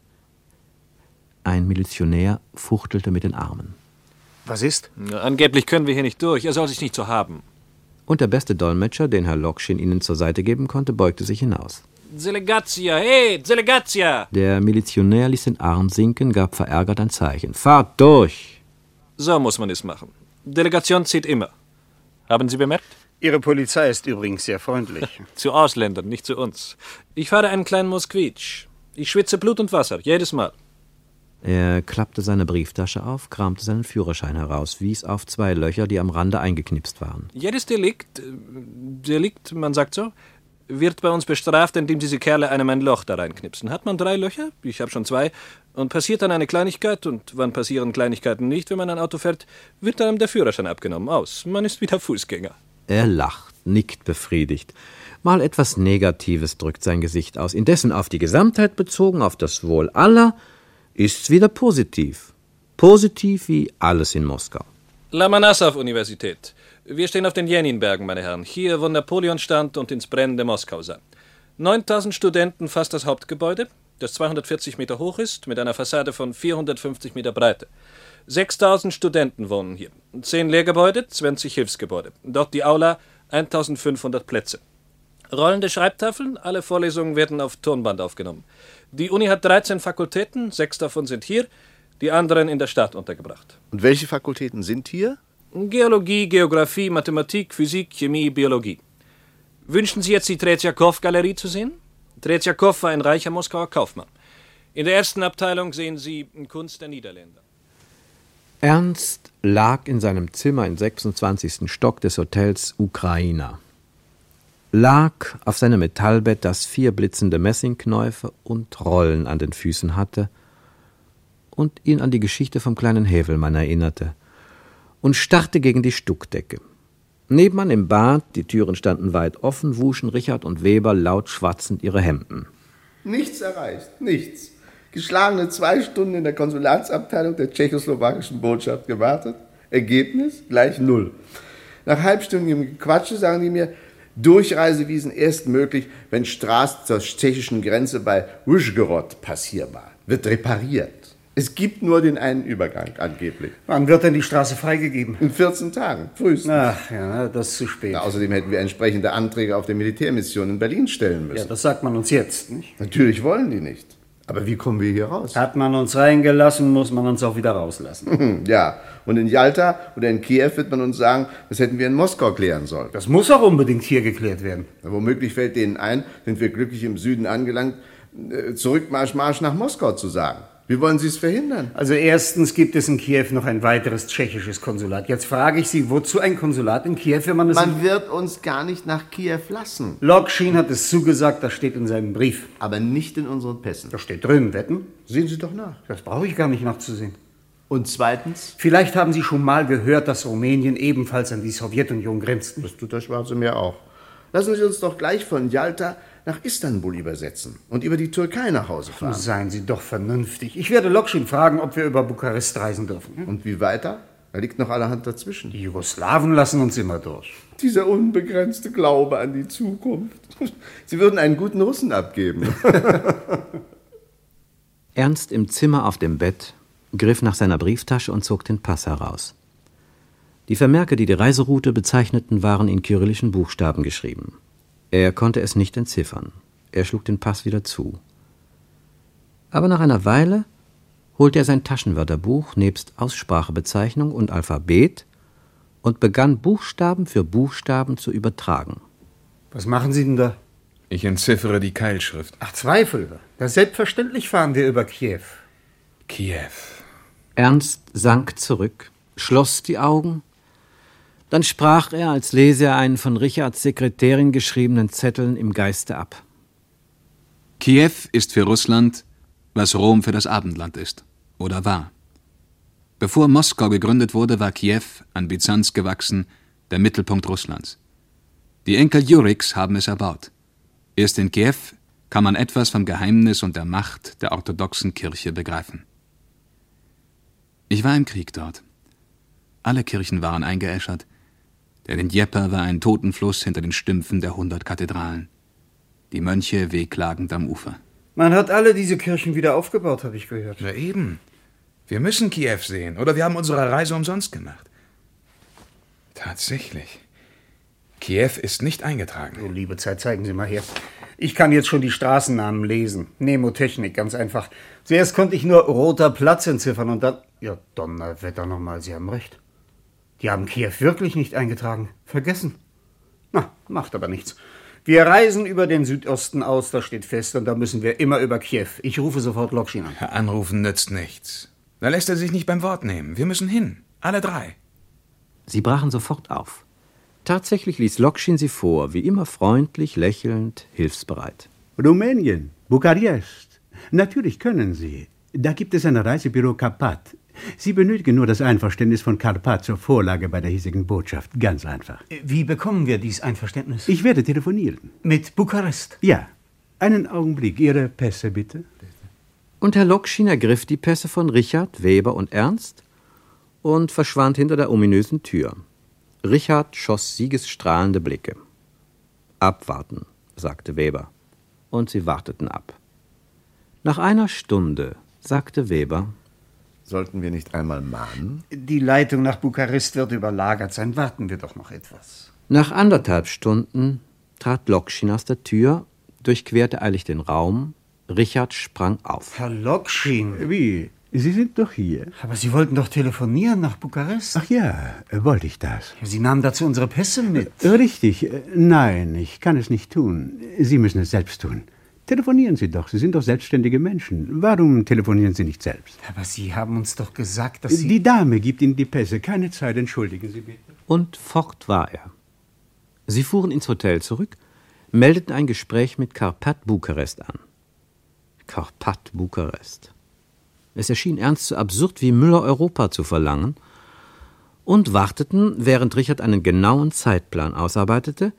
Ein Milizionär fuchtelte mit den Armen. Was ist? Ja, angeblich können wir hier nicht durch. Er soll sich nicht so haben. Und der beste Dolmetscher, den Herr Lokschin ihnen zur Seite geben konnte, beugte sich hinaus. Delegatia, hey, Delegatia! Der Milizionär ließ den Arm sinken, gab verärgert ein Zeichen. Fahrt durch! So muss man es machen. Delegation zieht immer. Haben Sie bemerkt? Ihre Polizei ist übrigens sehr freundlich. Zu Ausländern, nicht zu uns. Ich fahre einen kleinen Moskwitsch. Ich schwitze Blut und Wasser, jedes Mal. Er klappte seine Brieftasche auf, kramte seinen Führerschein heraus, wies auf zwei Löcher, die am Rande eingeknipst waren. Jedes Delikt, Delikt, man sagt so, wird bei uns bestraft, indem diese Kerle einem ein Loch da reinknipsen. Hat man drei Löcher, ich habe schon zwei, und passiert dann eine Kleinigkeit, und wann passieren Kleinigkeiten nicht, wenn man ein Auto fährt, wird einem der Führerschein abgenommen. Aus, man ist wieder Fußgänger. Er lacht, nickt befriedigt. Mal etwas Negatives drückt sein Gesicht aus. Indessen auf die Gesamtheit bezogen, auf das Wohl aller, ist's wieder positiv. Positiv wie alles in Moskau. Lomonossow-Universität. Wir stehen auf den Jeninbergen, meine Herren. Hier, wo Napoleon stand und ins brennende Moskau sah. neuntausend Studenten fasst das Hauptgebäude, das zweihundertvierzig Meter hoch ist, mit einer Fassade von vierhundertfünfzig Meter Breite. sechstausend Studenten wohnen hier. zehn Lehrgebäude, zwanzig Hilfsgebäude. Dort die Aula, eintausendfünfhundert Plätze. Rollende Schreibtafeln, alle Vorlesungen werden auf Tonband aufgenommen. Die Uni hat dreizehn Fakultäten, sechs davon sind hier, die anderen in der Stadt untergebracht. Und welche Fakultäten sind hier? Geologie, Geographie, Mathematik, Physik, Chemie, Biologie. Wünschen Sie jetzt die Tretjakow-Galerie zu sehen? Tretjakow war ein reicher Moskauer Kaufmann. In der ersten Abteilung sehen Sie Kunst der Niederländer. Ernst lag in seinem Zimmer im sechsundzwanzigsten Stock des Hotels Ukraina. Lag auf seinem Metallbett, das vier blitzende Messingknäufe und Rollen an den Füßen hatte und ihn an die Geschichte vom kleinen Hävelmann erinnerte, und starrte gegen die Stuckdecke. Nebenan im Bad, die Türen standen weit offen, wuschen Richard und Weber laut schwatzend ihre Hemden. Nichts erreicht, nichts. Geschlagene zwei Stunden in der Konsulatsabteilung der tschechoslowakischen Botschaft gewartet. Ergebnis gleich null. Nach halbstündigem Quatsche sagen die mir, Durchreisewiesen erst möglich, wenn Straße zur tschechischen Grenze bei Uschgorod passierbar. Wird repariert. Es gibt nur den einen Übergang, angeblich. Wann wird denn die Straße freigegeben? In vierzehn Tagen, frühestens. Ach ja, das ist zu spät. Na, außerdem hätten wir entsprechende Anträge auf der Militärmission in Berlin stellen müssen. Ja, das sagt man uns jetzt, nicht? Natürlich wollen die nicht. Aber wie kommen wir hier raus? Hat man uns reingelassen, muss man uns auch wieder rauslassen. Ja, und in Jalta oder in Kiew wird man uns sagen, das hätten wir in Moskau klären sollen. Das muss auch unbedingt hier geklärt werden. Ja, womöglich fällt denen ein, sind wir glücklich im Süden angelangt, Zurückmarsch, Marsch nach Moskau zu sagen. Wie wollen Sie es verhindern? Also erstens gibt es in Kiew noch ein weiteres tschechisches Konsulat. Jetzt frage ich Sie, wozu ein Konsulat in Kiew, wenn man es... Man wird uns gar nicht nach Kiew lassen. Lokschin hat es zugesagt, das steht in seinem Brief. Aber nicht in unseren Pässen. Das steht drin, wetten? Sehen Sie doch nach. Das brauche ich gar nicht nachzusehen. Und zweitens? Vielleicht haben Sie schon mal gehört, dass Rumänien ebenfalls an die Sowjetunion grenzt. Das tut das Schwarze Meer auch. Lassen Sie uns doch gleich von Jalta nach Istanbul übersetzen und über die Türkei nach Hause fahren. Seien Sie doch vernünftig. Ich werde Lokschin fragen, ob wir über Bukarest reisen dürfen. Und wie weiter? Da liegt noch allerhand dazwischen. Die Jugoslawen lassen uns immer durch. Dieser unbegrenzte Glaube an die Zukunft. Sie würden einen guten Russen abgeben. Ernst im Zimmer auf dem Bett griff nach seiner Brieftasche und zog den Pass heraus. Die Vermerke, die die Reiseroute bezeichneten, waren in kyrillischen Buchstaben geschrieben. Er konnte es nicht entziffern. Er schlug den Pass wieder zu. Aber nach einer Weile holte er sein Taschenwörterbuch nebst Aussprachebezeichnung und Alphabet und begann Buchstaben für Buchstaben zu übertragen. Was machen Sie denn da? Ich entziffere die Keilschrift. Ach, Zweifel. Ja, selbstverständlich fahren wir über Kiew. Kiew. Ernst sank zurück, schloss die Augen. Dann sprach er, als lese er einen von Richards Sekretärin geschriebenen Zetteln im Geiste ab. Kiew ist für Russland, was Rom für das Abendland ist, oder war. Bevor Moskau gegründet wurde, war Kiew, an Byzanz gewachsen, der Mittelpunkt Russlands. Die Enkel Juriks haben es erbaut. Erst in Kiew kann man etwas vom Geheimnis und der Macht der orthodoxen Kirche begreifen. Ich war im Krieg dort. Alle Kirchen waren eingeäschert. Der Dnjepr war ein Totenfluss hinter den Stümpfen der hundert Kathedralen. Die Mönche wehklagend am Ufer. Man hat alle diese Kirchen wieder aufgebaut, habe ich gehört. Ja, eben. Wir müssen Kiew sehen, oder wir haben unsere Reise umsonst gemacht. Tatsächlich. Kiew ist nicht eingetragen. Oh, liebe Zeit, zeigen Sie mal her. Ich kann jetzt schon die Straßennamen lesen. Nemotechnik, ganz einfach. Zuerst konnte ich nur Roter Platz entziffern und dann... Ja, Donnerwetter nochmal, Sie haben recht. Die haben Kiew wirklich nicht eingetragen. Vergessen. Na, macht aber nichts. Wir reisen über den Südosten aus, das steht fest, und da müssen wir immer über Kiew. Ich rufe sofort Lokschin an. Anrufen nützt nichts. Da lässt er sich nicht beim Wort nehmen. Wir müssen hin. Alle drei. Sie brachen sofort auf. Tatsächlich ließ Lokschin sie vor, wie immer freundlich, lächelnd, hilfsbereit. Rumänien, Bukarest. Natürlich können Sie. Da gibt es ein Reisebüro Karpat. Sie benötigen nur das Einverständnis von Karpat zur Vorlage bei der hiesigen Botschaft. Ganz einfach. Wie bekommen wir dieses Einverständnis? Ich werde telefonieren. Mit Bukarest? Ja. Einen Augenblick. Ihre Pässe, bitte. Und Herr Lokschin ergriff die Pässe von Richard, Weber und Ernst und verschwand hinter der ominösen Tür. Richard schoss siegesstrahlende Blicke. Abwarten, sagte Weber. Und sie warteten ab. Nach einer Stunde sagte Weber: Sollten wir nicht einmal mahnen? Die Leitung nach Bukarest wird überlagert sein. Warten wir doch noch etwas. Nach anderthalb Stunden trat Lokschin aus der Tür, durchquerte eilig den Raum. Richard sprang auf. Herr Lokschin. Wie? Sie sind doch hier. Aber Sie wollten doch telefonieren nach Bukarest. Ach ja, wollte ich das. Sie nahmen dazu unsere Pässe mit. Richtig. Nein, ich kann es nicht tun. Sie müssen es selbst tun. Telefonieren Sie doch. Sie sind doch selbstständige Menschen. Warum telefonieren Sie nicht selbst? Aber Sie haben uns doch gesagt, dass Sie... Die Dame gibt Ihnen die Pässe. Keine Zeit, entschuldigen Sie bitte. Und fort war er. Sie fuhren ins Hotel zurück, meldeten ein Gespräch mit Karpat Bukarest an. Karpat Bukarest. Es erschien Ernst so absurd wie Müller Europa zu verlangen, und warteten, während Richard einen genauen Zeitplan ausarbeitete,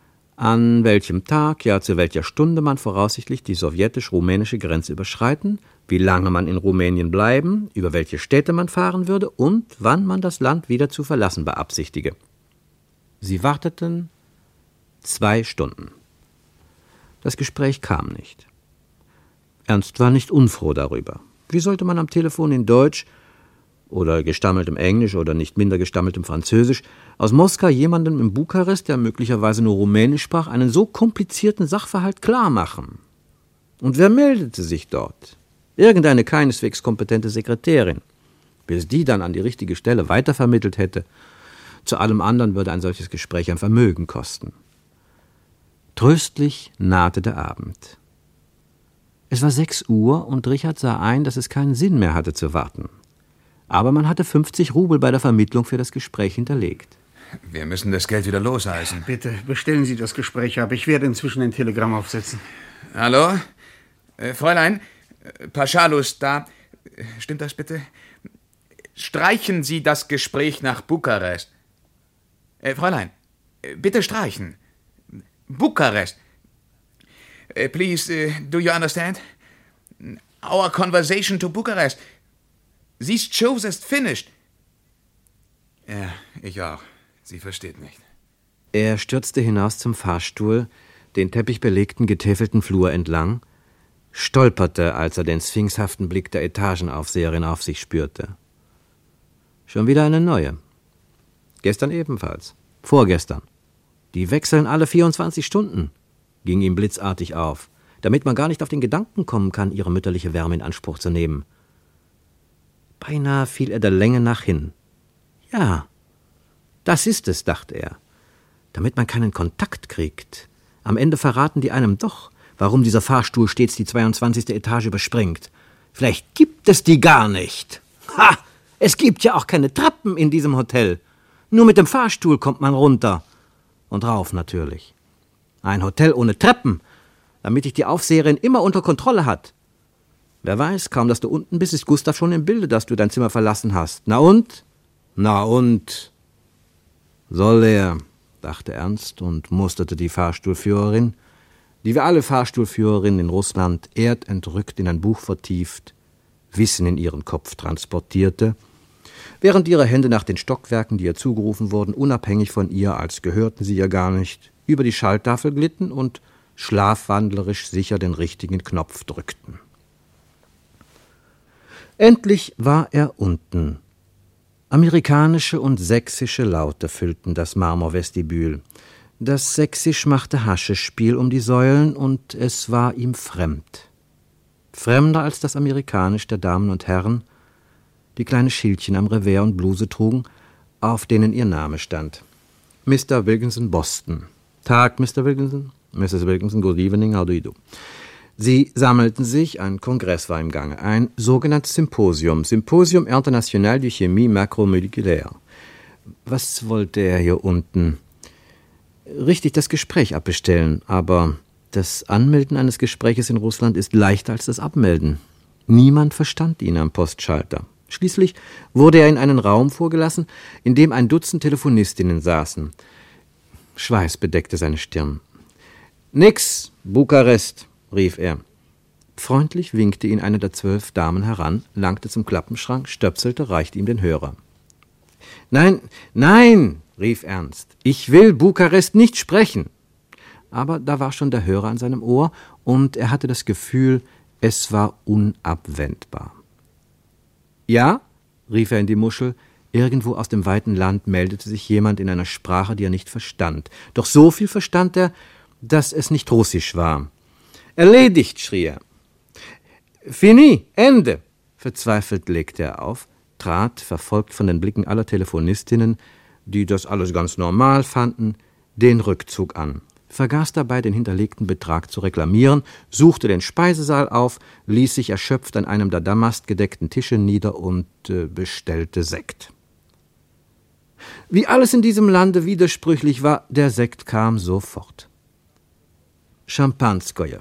an welchem Tag, ja zu welcher Stunde man voraussichtlich die sowjetisch-rumänische Grenze überschreiten, wie lange man in Rumänien bleiben, über welche Städte man fahren würde und wann man das Land wieder zu verlassen beabsichtige. Sie warteten zwei Stunden. Das Gespräch kam nicht. Ernst war nicht unfroh darüber. Wie sollte man am Telefon in Deutsch oder gestammeltem Englisch oder nicht minder gestammeltem Französisch aus Moskau jemandem in Bukarest, der möglicherweise nur Rumänisch sprach, einen so komplizierten Sachverhalt klarmachen? Und wer meldete sich dort? Irgendeine keineswegs kompetente Sekretärin. Bis die dann an die richtige Stelle weitervermittelt hätte. Zu allem anderen würde ein solches Gespräch ein Vermögen kosten. Tröstlich nahte der Abend. Es war sechs Uhr und Richard sah ein, dass es keinen Sinn mehr hatte zu warten. Aber man hatte fünfzig Rubel bei der Vermittlung für das Gespräch hinterlegt. Wir müssen das Geld wieder loseisen. Bitte, bestellen Sie das Gespräch ab. Ich werde inzwischen ein Telegramm aufsetzen. Hallo? Äh, Fräulein, äh, Paschalus da. Äh, stimmt das bitte? Streichen Sie das Gespräch nach Bukarest. Äh, Fräulein, äh, bitte streichen. Bukarest. Uh, please, uh, do you understand? Our conversation to Bucharest. These shows is finished. Ja, ich auch. Sie versteht nicht. Er stürzte hinaus zum Fahrstuhl, den teppichbelegten, getäfelten Flur entlang, stolperte, als er den sphinxhaften Blick der Etagenaufseherin auf sich spürte. Schon wieder eine neue. Gestern ebenfalls. Vorgestern. Die wechseln alle vierundzwanzig Stunden, ging ihm blitzartig auf, damit man gar nicht auf den Gedanken kommen kann, ihre mütterliche Wärme in Anspruch zu nehmen. Beinahe fiel er der Länge nach hin. Ja, das ist es, dachte er. Damit man keinen Kontakt kriegt. Am Ende verraten die einem doch, warum dieser Fahrstuhl stets die zweiundzwanzigste Etage überspringt. Vielleicht gibt es die gar nicht. Ha! Es gibt ja auch keine Treppen in diesem Hotel. Nur mit dem Fahrstuhl kommt man runter. Und rauf natürlich. Ein Hotel ohne Treppen, damit dich die Aufseherin immer unter Kontrolle hat. Wer weiß, kaum dass du unten bist, ist Gustav schon im Bilde, dass du dein Zimmer verlassen hast. Na und? Na und? Soll er, dachte Ernst und musterte die Fahrstuhlführerin, die wie alle Fahrstuhlführerinnen in Russland erdentrückt in ein Buch vertieft, Wissen in ihren Kopf transportierte, während ihre Hände nach den Stockwerken, die ihr zugerufen wurden, unabhängig von ihr, als gehörten sie ihr gar nicht, über die Schalttafel glitten und schlafwandlerisch sicher den richtigen Knopf drückten. Endlich war er unten. Amerikanische und sächsische Laute füllten das Marmorvestibül. Das Sächsisch machte Haschespiel um die Säulen, und es war ihm fremd. Fremder als das Amerikanisch der Damen und Herren, die kleine Schildchen am Revers und Bluse trugen, auf denen ihr Name stand. Mister Wilkinson, Boston. Tag, Mister Wilkinson. Misses Wilkinson, good evening, how do you do? Sie sammelten sich, ein Kongress war im Gange, ein sogenanntes Symposium, Symposium International de Chimie Macromoléculaire. Was wollte er hier unten? Richtig das Gespräch abbestellen, aber das Anmelden eines Gespräches in Russland ist leichter als das Abmelden. Niemand verstand ihn am Postschalter. Schließlich wurde er in einen Raum vorgelassen, in dem ein Dutzend Telefonistinnen saßen. Schweiß bedeckte seine Stirn. »Nix, Bukarest«, rief er. Freundlich winkte ihn eine der zwölf Damen heran, langte zum Klappenschrank, stöpselte, reichte ihm den Hörer. »Nein, nein«, rief Ernst, »ich will Bukarest nicht sprechen.« Aber da war schon der Hörer an seinem Ohr, und er hatte das Gefühl, es war unabwendbar. »Ja?« rief er in die Muschel. Irgendwo aus dem weiten Land meldete sich jemand in einer Sprache, die er nicht verstand. Doch so viel verstand er, dass es nicht Russisch war. »Erledigt«, schrie er. »Fini, Ende!« Verzweifelt legte er auf, trat, verfolgt von den Blicken aller Telefonistinnen, die das alles ganz normal fanden, den Rückzug an, vergaß dabei, den hinterlegten Betrag zu reklamieren, suchte den Speisesaal auf, ließ sich erschöpft an einem der damastgedeckten Tische nieder und äh, bestellte Sekt. Wie alles in diesem Lande widersprüchlich war, der Sekt kam sofort. Champanskoje.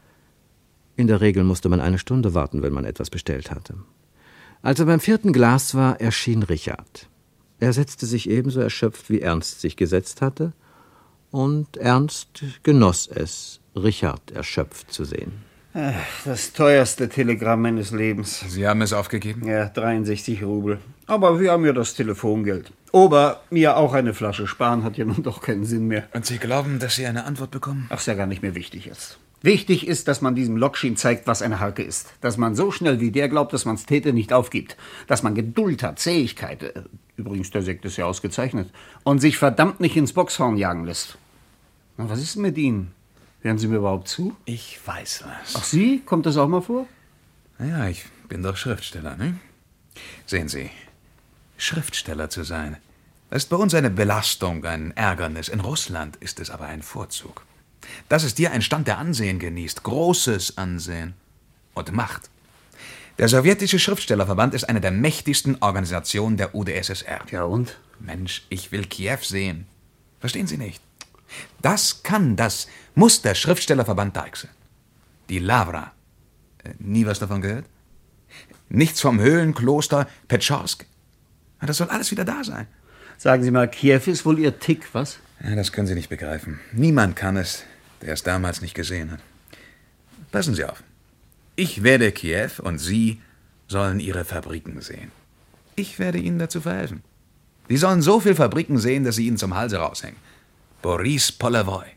In der Regel musste man eine Stunde warten, wenn man etwas bestellt hatte. Als er beim vierten Glas war, erschien Richard. Er setzte sich ebenso erschöpft, wie Ernst sich gesetzt hatte, und Ernst genoss es, Richard erschöpft zu sehen. Das teuerste Telegramm meines Lebens. Sie haben es aufgegeben? Ja, dreiundsechzig Rubel. Aber wir haben ja das Telefongeld. Aber mir auch eine Flasche sparen hat ja nun doch keinen Sinn mehr. Und Sie glauben, dass Sie eine Antwort bekommen? Ach, ist ja gar nicht mehr wichtig jetzt. Wichtig ist, dass man diesem Lokschin zeigt, was eine Harke ist. Dass man so schnell wie der glaubt, dass man's täte, nicht aufgibt. Dass man Geduld hat, Zähigkeit. Äh, übrigens, der Sekt ist ja ausgezeichnet. Und sich verdammt nicht ins Boxhorn jagen lässt. Na, was ist denn mit Ihnen? Hören Sie mir überhaupt zu? Ich weiß was. Ach, Sie? Kommt das auch mal vor? Naja, ich bin doch Schriftsteller, ne? Sehen Sie, Schriftsteller zu sein, das ist bei uns eine Belastung, ein Ärgernis. In Russland ist es aber ein Vorzug. Das ist hier ein Stand, der Ansehen genießt, großes Ansehen und Macht. Der sowjetische Schriftstellerverband ist eine der mächtigsten Organisationen der U d S S R. Ja und? Mensch, ich will Kiew sehen. Verstehen Sie nicht? Das kann, das muss der Schriftstellerverband Deichsel. Die Lavra. Äh, nie was davon gehört? Nichts vom Höhlenkloster Petschorsk. Das soll alles wieder da sein. Sagen Sie mal, Kiew ist wohl Ihr Tick, was? Ja, das können Sie nicht begreifen. Niemand kann es, der es damals nicht gesehen hat. Passen Sie auf. Ich werde Kiew und Sie sollen Ihre Fabriken sehen. Ich werde Ihnen dazu verhelfen. Sie sollen so viele Fabriken sehen, dass sie Ihnen zum Halse raushängen. Boris Polowoi.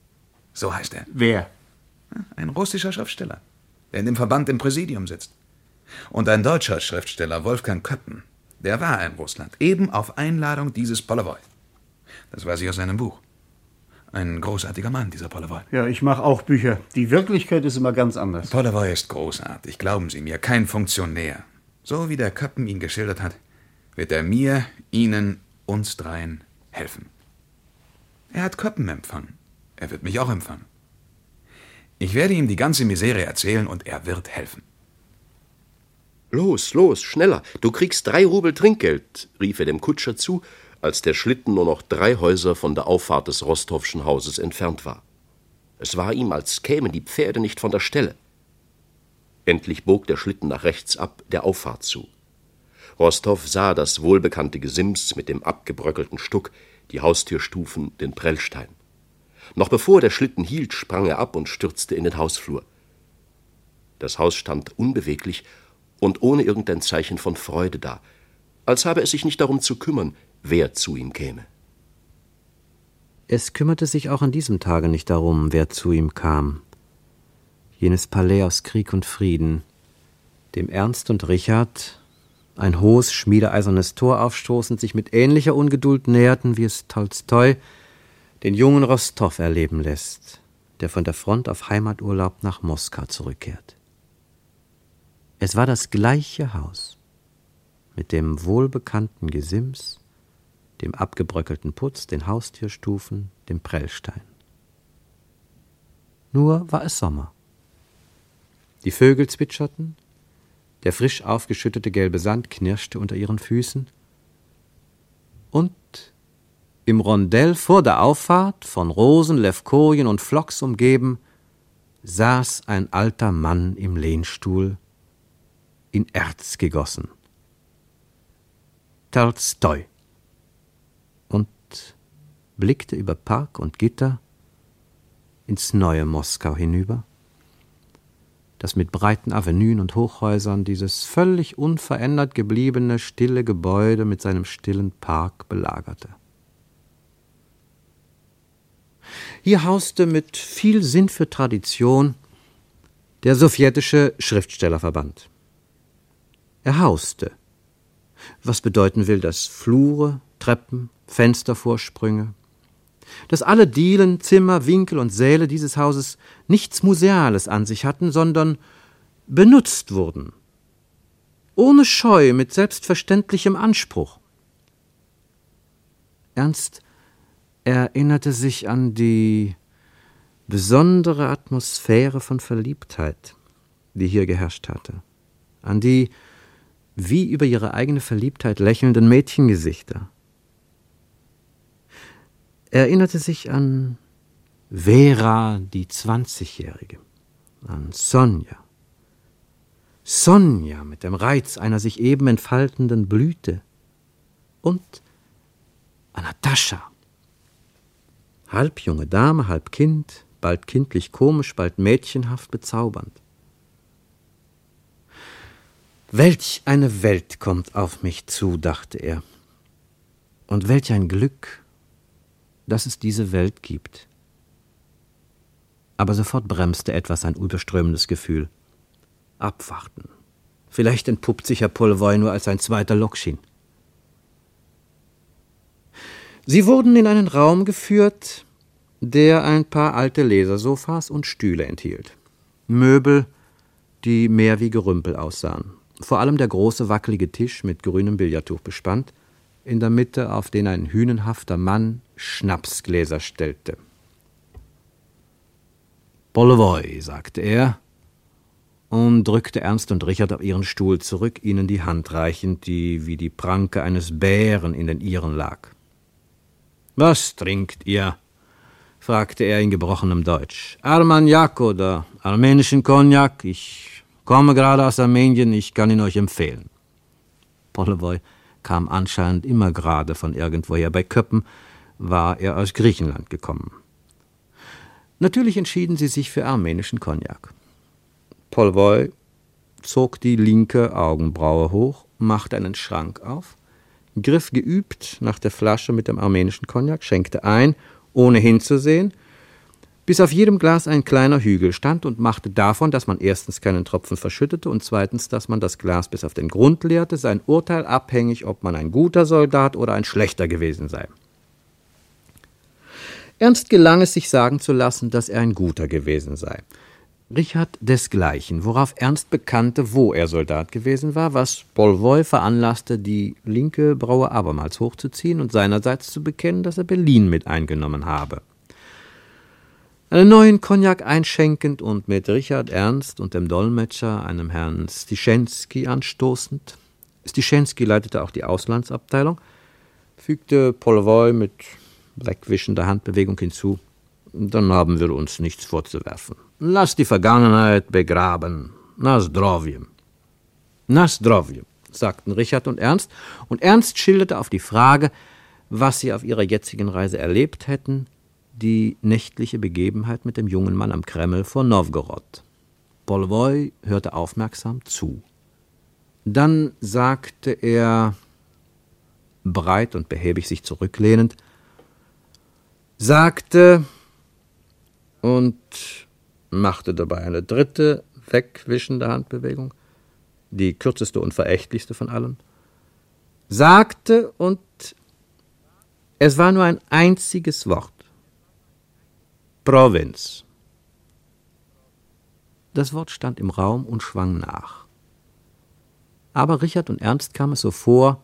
So heißt er. Wer? Ein russischer Schriftsteller, der in dem Verband im Präsidium sitzt. Und ein deutscher Schriftsteller, Wolfgang Köppen, der war in Russland, eben auf Einladung dieses Polowoi. Das weiß ich aus seinem Buch. Ein großartiger Mann, dieser Polowoi. Ja, ich mache auch Bücher. Die Wirklichkeit ist immer ganz anders. Polowoi ist großartig, glauben Sie mir, kein Funktionär. So wie der Köppen ihn geschildert hat, wird er mir, Ihnen, uns dreien helfen. Er hat Köppen empfangen. Er wird mich auch empfangen. Ich werde ihm die ganze Misere erzählen und er wird helfen. »Los, los, schneller, du kriegst drei Rubel Trinkgeld«, rief er dem Kutscher zu, als der Schlitten nur noch drei Häuser von der Auffahrt des Rostowschen Hauses entfernt war. Es war ihm, als kämen die Pferde nicht von der Stelle. Endlich bog der Schlitten nach rechts ab, der Auffahrt zu. Rostow sah das wohlbekannte Gesims mit dem abgebröckelten Stuck, die Haustürstufen, den Prellstein. Noch bevor der Schlitten hielt, sprang er ab und stürzte in den Hausflur. Das Haus stand unbeweglich und ohne irgendein Zeichen von Freude da, als habe es sich nicht darum zu kümmern, wer zu ihm käme. Es kümmerte sich auch an diesem Tage nicht darum, wer zu ihm kam. Jenes Palais aus Krieg und Frieden, dem Ernst und Richard, ein hohes, schmiedeeisernes Tor aufstoßend, sich mit ähnlicher Ungeduld näherten, wie es Tolstoi den jungen Rostow erleben lässt, der von der Front auf Heimaturlaub nach Moskau zurückkehrt. Es war das gleiche Haus, mit dem wohlbekannten Gesims, dem abgebröckelten Putz, den Haustürstufen, dem Prellstein. Nur war es Sommer. Die Vögel zwitscherten, der frisch aufgeschüttete gelbe Sand knirschte unter ihren Füßen und im Rondell vor der Auffahrt, von Rosen, Levkojen und Phlox umgeben, saß ein alter Mann im Lehnstuhl, in Erz gegossen. Tolstoi. Und blickte über Park und Gitter ins neue Moskau hinüber, das mit breiten Avenuen und Hochhäusern dieses völlig unverändert gebliebene, stille Gebäude mit seinem stillen Park belagerte. Hier hauste mit viel Sinn für Tradition der sowjetische Schriftstellerverband. Er hauste, was bedeuten will, dass Flure, Treppen, Fenstervorsprünge, dass alle Dielen, Zimmer, Winkel und Säle dieses Hauses nichts Museales an sich hatten, sondern benutzt wurden, ohne Scheu, mit selbstverständlichem Anspruch. Ernst erinnerte sich an die besondere Atmosphäre von Verliebtheit, die hier geherrscht hatte, an die wie über ihre eigene Verliebtheit lächelnden Mädchengesichter. Er erinnerte sich an Vera, die Zwanzigjährige, an Sonja. Sonja mit dem Reiz einer sich eben entfaltenden Blüte und an Natascha. Halb junge Dame, halb Kind, bald kindlich komisch, bald mädchenhaft bezaubernd. Welch eine Welt kommt auf mich zu, dachte er. Und welch ein Glück, dass es diese Welt gibt. Aber sofort bremste etwas ein überströmendes Gefühl. Abwarten. Vielleicht entpuppt sich Herr Polvoy nur als ein zweiter Lokschin. Sie wurden in einen Raum geführt, der ein paar alte Lesersofas und Stühle enthielt. Möbel, die mehr wie Gerümpel aussahen. Vor allem der große, wackelige Tisch mit grünem Billardtuch bespannt, in der Mitte, auf den ein hünenhafter Mann Schnapsgläser stellte. »Polvoy«, sagte er und drückte Ernst und Richard auf ihren Stuhl zurück, ihnen die Hand reichend, die wie die Pranke eines Bären in den ihren lag. »Was trinkt ihr?« fragte er in gebrochenem Deutsch. »Armagnac oder armenischen Cognac? Ich komme gerade aus Armenien, ich kann ihn euch empfehlen.« Polvoy kam anscheinend immer gerade von irgendwoher. Bei Köppen war er aus Griechenland gekommen. Natürlich entschieden sie sich für armenischen Cognac. Polvoy zog die linke Augenbraue hoch, machte einen Schrank auf, griff geübt nach der Flasche mit dem armenischen Cognac, schenkte ein, ohne hinzusehen, bis auf jedem Glas ein kleiner Hügel stand und machte davon, dass man erstens keinen Tropfen verschüttete und zweitens, dass man das Glas bis auf den Grund leerte, sein Urteil abhängig, ob man ein guter Soldat oder ein schlechter gewesen sei. Ernst gelang es, sich sagen zu lassen, dass er ein guter gewesen sei. Richard desgleichen, worauf Ernst bekannte, wo er Soldat gewesen war, was Polvoy veranlasste, die linke Braue abermals hochzuziehen und seinerseits zu bekennen, dass er Berlin mit eingenommen habe. Einen neuen Cognac einschenkend und mit Richard Ernst und dem Dolmetscher, einem Herrn Stischensky, anstoßend. Stischensky leitete auch die Auslandsabteilung, fügte Polvoy mit wegwischender Handbewegung hinzu: »Dann haben wir uns nichts vorzuwerfen. Lass die Vergangenheit begraben. Na zdrovje.« »Na zdrovje«, sagten Richard und Ernst, und Ernst schilderte auf die Frage, was sie auf ihrer jetzigen Reise erlebt hätten, die nächtliche Begebenheit mit dem jungen Mann am Kreml vor Nowgorod. Polvoy hörte aufmerksam zu. Dann sagte er, breit und behäbig sich zurücklehnend, sagte und machte dabei eine dritte, wegwischende Handbewegung, die kürzeste und verächtlichste von allen, sagte und es war nur ein einziges Wort: Provinz. Das Wort stand im Raum und schwang nach. Aber Richard und Ernst kam es so vor,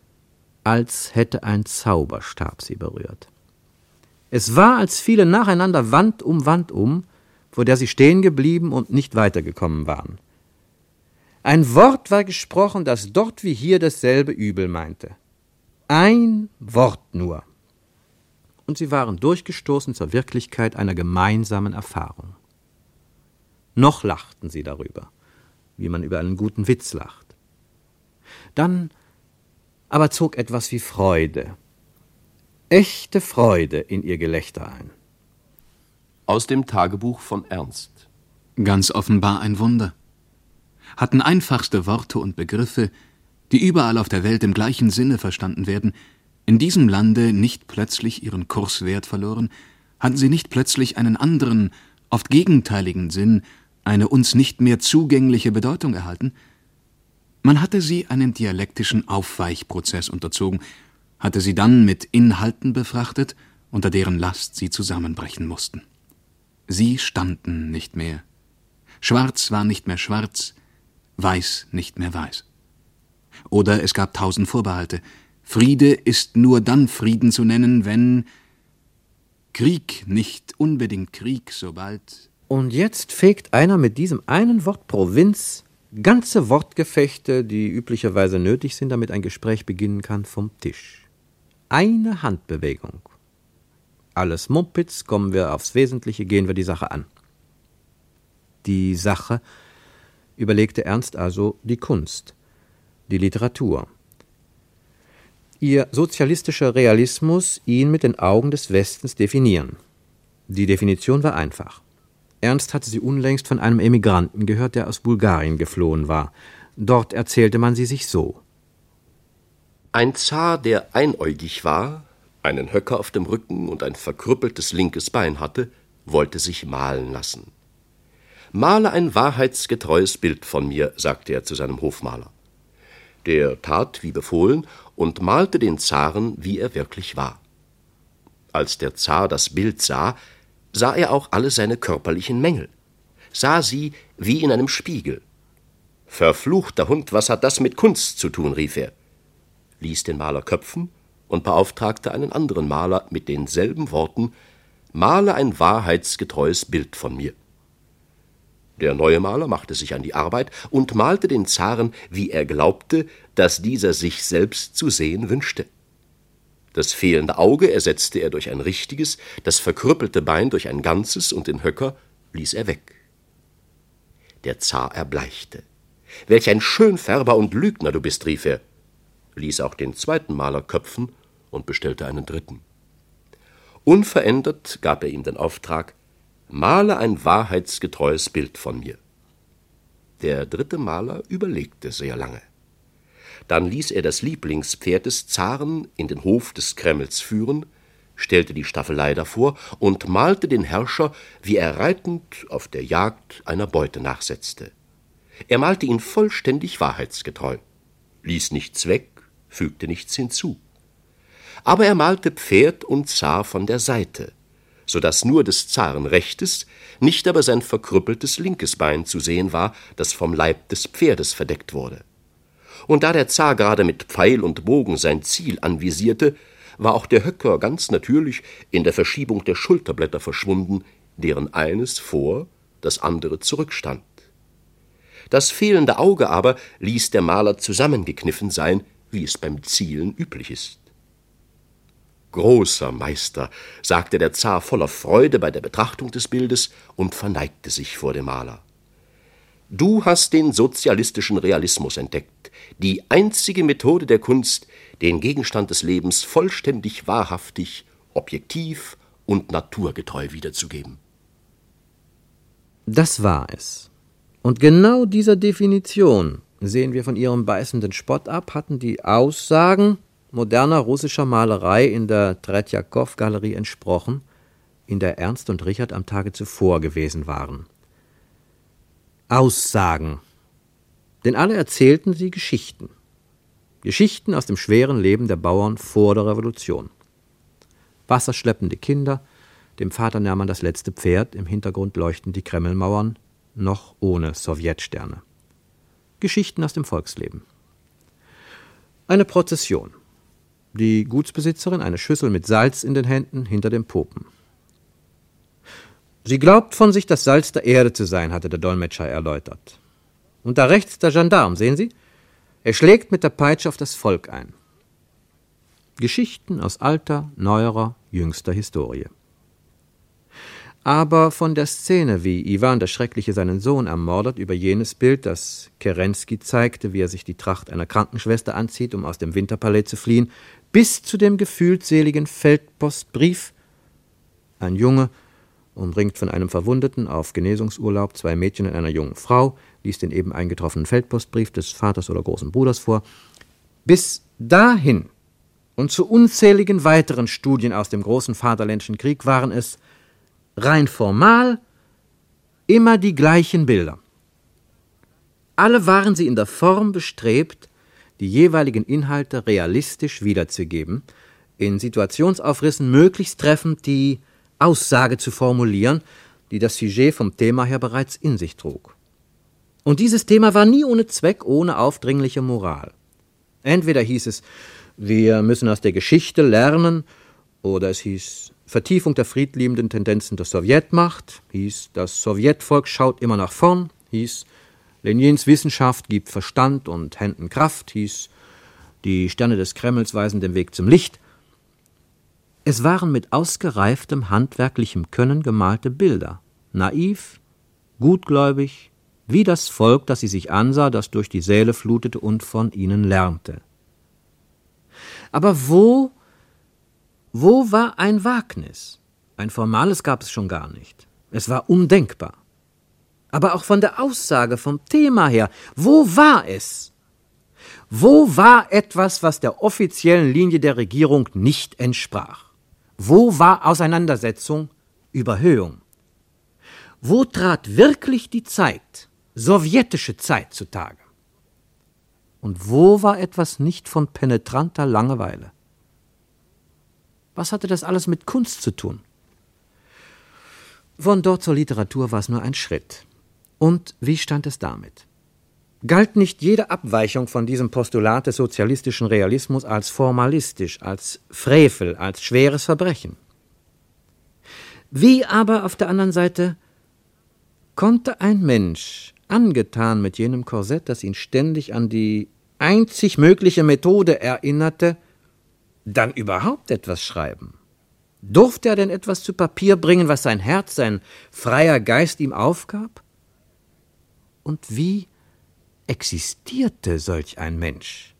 als hätte ein Zauberstab sie berührt. Es war, als fiele nacheinander Wand um Wand um, vor der sie stehen geblieben und nicht weitergekommen waren. Ein Wort war gesprochen, das dort wie hier dasselbe Übel meinte. Ein Wort nur. Und sie waren durchgestoßen zur Wirklichkeit einer gemeinsamen Erfahrung. Noch lachten sie darüber, wie man über einen guten Witz lacht. Dann aber zog etwas wie Freude, echte Freude in ihr Gelächter ein. Aus dem Tagebuch von Ernst. Ganz offenbar ein Wunder. Hatten einfachste Worte und Begriffe, die überall auf der Welt im gleichen Sinne verstanden werden, in diesem Lande nicht plötzlich ihren Kurswert verloren, hatten sie nicht plötzlich einen anderen, oft gegenteiligen Sinn, eine uns nicht mehr zugängliche Bedeutung erhalten? Man hatte sie einem dialektischen Aufweichprozess unterzogen, hatte sie dann mit Inhalten befrachtet, unter deren Last sie zusammenbrechen mussten. Sie standen nicht mehr. Schwarz war nicht mehr schwarz, weiß nicht mehr weiß. Oder es gab tausend Vorbehalte. Friede ist nur dann Frieden zu nennen, wenn Krieg nicht unbedingt Krieg, sobald... Und jetzt fegt einer mit diesem einen Wort Provinz ganze Wortgefechte, die üblicherweise nötig sind, damit ein Gespräch beginnen kann, vom Tisch. Eine Handbewegung. Alles Mumpitz, kommen wir aufs Wesentliche, gehen wir die Sache an. Die Sache, überlegte Ernst also, die Kunst, die Literatur. Ihr sozialistischer Realismus ihn mit den Augen des Westens definieren. Die Definition war einfach. Ernst hatte sie unlängst von einem Emigranten gehört, der aus Bulgarien geflohen war. Dort erzählte man sie sich so. Ein Zar, der einäugig war, einen Höcker auf dem Rücken und ein verkrüppeltes linkes Bein hatte, wollte sich malen lassen. »Male ein wahrheitsgetreues Bild von mir«, sagte er zu seinem Hofmaler. Der tat wie befohlen und malte den Zaren, wie er wirklich war. Als der Zar das Bild sah, sah er auch alle seine körperlichen Mängel, sah sie wie in einem Spiegel. »Verfluchter Hund, was hat das mit Kunst zu tun?« rief er, ließ den Maler köpfen und beauftragte einen anderen Maler mit denselben Worten: »Male ein wahrheitsgetreues Bild von mir.« Der neue Maler machte sich an die Arbeit und malte den Zaren, wie er glaubte, dass dieser sich selbst zu sehen wünschte. Das fehlende Auge ersetzte er durch ein richtiges, das verkrüppelte Bein durch ein ganzes und den Höcker ließ er weg. Der Zar erbleichte. »Welch ein Schönfärber und Lügner du bist«, rief er, ließ auch den zweiten Maler köpfen und bestellte einen dritten. Unverändert gab er ihm den Auftrag: »Male ein wahrheitsgetreues Bild von mir.« Der dritte Maler überlegte sehr lange. Dann ließ er das Lieblingspferd des Zaren in den Hof des Kremls führen, stellte die Staffelei davor und malte den Herrscher, wie er reitend auf der Jagd einer Beute nachsetzte. Er malte ihn vollständig wahrheitsgetreu, ließ nichts weg, fügte nichts hinzu. Aber er malte Pferd und Zar von der Seite, so daß nur des Zaren rechtes, nicht aber sein verkrüppeltes linkes Bein zu sehen war, das vom Leib des Pferdes verdeckt wurde. Und da der Zar gerade mit Pfeil und Bogen sein Ziel anvisierte, war auch der Höcker ganz natürlich in der Verschiebung der Schulterblätter verschwunden, deren eines vor, das andere zurückstand. Das fehlende Auge aber ließ der Maler zusammengekniffen sein, wie es beim Zielen üblich ist. »Großer Meister«, sagte der Zar voller Freude bei der Betrachtung des Bildes und verneigte sich vor dem Maler. »Du hast den sozialistischen Realismus entdeckt, die einzige Methode der Kunst, den Gegenstand des Lebens vollständig wahrhaftig, objektiv und naturgetreu wiederzugeben.« Das war es. Und genau dieser Definition, sehen wir von ihrem beißenden Spott ab, hatten die Aussagen moderner russischer Malerei in der Tretjakow-Galerie entsprochen, in der Ernst und Richard am Tage zuvor gewesen waren. Aussagen. Denn alle erzählten sie Geschichten. Geschichten aus dem schweren Leben der Bauern vor der Revolution. Wasserschleppende Kinder, dem Vater nahm man das letzte Pferd, im Hintergrund leuchten die Kremlmauern, noch ohne Sowjetsterne. Geschichten aus dem Volksleben. Eine Prozession. Die Gutsbesitzerin, eine Schüssel mit Salz in den Händen, hinter dem Popen. »Sie glaubt von sich, das Salz der Erde zu sein«, hatte der Dolmetscher erläutert. »Und da rechts der Gendarm, sehen Sie? Er schlägt mit der Peitsche auf das Volk ein.« Geschichten aus alter, neuerer, jüngster Historie. Aber von der Szene, wie Iwan der Schreckliche seinen Sohn ermordet, über jenes Bild, das Kerensky zeigte, wie er sich die Tracht einer Krankenschwester anzieht, um aus dem Winterpalais zu fliehen, bis zu dem gefühlseligen Feldpostbrief. Ein Junge, umringt von einem Verwundeten, auf Genesungsurlaub, zwei Mädchen und einer jungen Frau, liest den eben eingetroffenen Feldpostbrief des Vaters oder großen Bruders vor. Bis dahin und zu unzähligen weiteren Studien aus dem großen Vaterländischen Krieg waren es rein formal immer die gleichen Bilder. Alle waren sie in der Form bestrebt, die jeweiligen Inhalte realistisch wiederzugeben, in Situationsaufrissen möglichst treffend die Aussage zu formulieren, die das Sujet vom Thema her bereits in sich trug. Und dieses Thema war nie ohne Zweck, ohne aufdringliche Moral. Entweder hieß es, wir müssen aus der Geschichte lernen, oder es hieß, Vertiefung der friedliebenden Tendenzen der Sowjetmacht, hieß, das Sowjetvolk schaut immer nach vorn, hieß, Lenins Wissenschaft gibt Verstand und Händen Kraft, hieß, die Sterne des Kremls weisen den Weg zum Licht. Es waren mit ausgereiftem handwerklichem Können gemalte Bilder, naiv, gutgläubig, wie das Volk, das sie sich ansah, das durch die Säle flutete und von ihnen lernte. Aber wo, wo war ein Wagnis? Ein formales gab es schon gar nicht. Es war undenkbar. aber auch von der Aussage, vom Thema her. Wo war es? Wo war etwas, was der offiziellen Linie der Regierung nicht entsprach? Wo war Auseinandersetzung, Überhöhung? Wo trat wirklich die Zeit, sowjetische Zeit, zutage? Und wo war etwas nicht von penetranter Langeweile? Was hatte das alles mit Kunst zu tun? Von dort zur Literatur war es nur ein Schritt. Und wie stand es damit? Galt nicht jede Abweichung von diesem Postulat des sozialistischen Realismus als formalistisch, als Frevel, als schweres Verbrechen? Wie aber auf der anderen Seite konnte ein Mensch, angetan mit jenem Korsett, das ihn ständig an die einzig mögliche Methode erinnerte, dann überhaupt etwas schreiben? Durfte er denn etwas zu Papier bringen, was sein Herz, sein freier Geist ihm aufgab? Und wie existierte solch ein Mensch?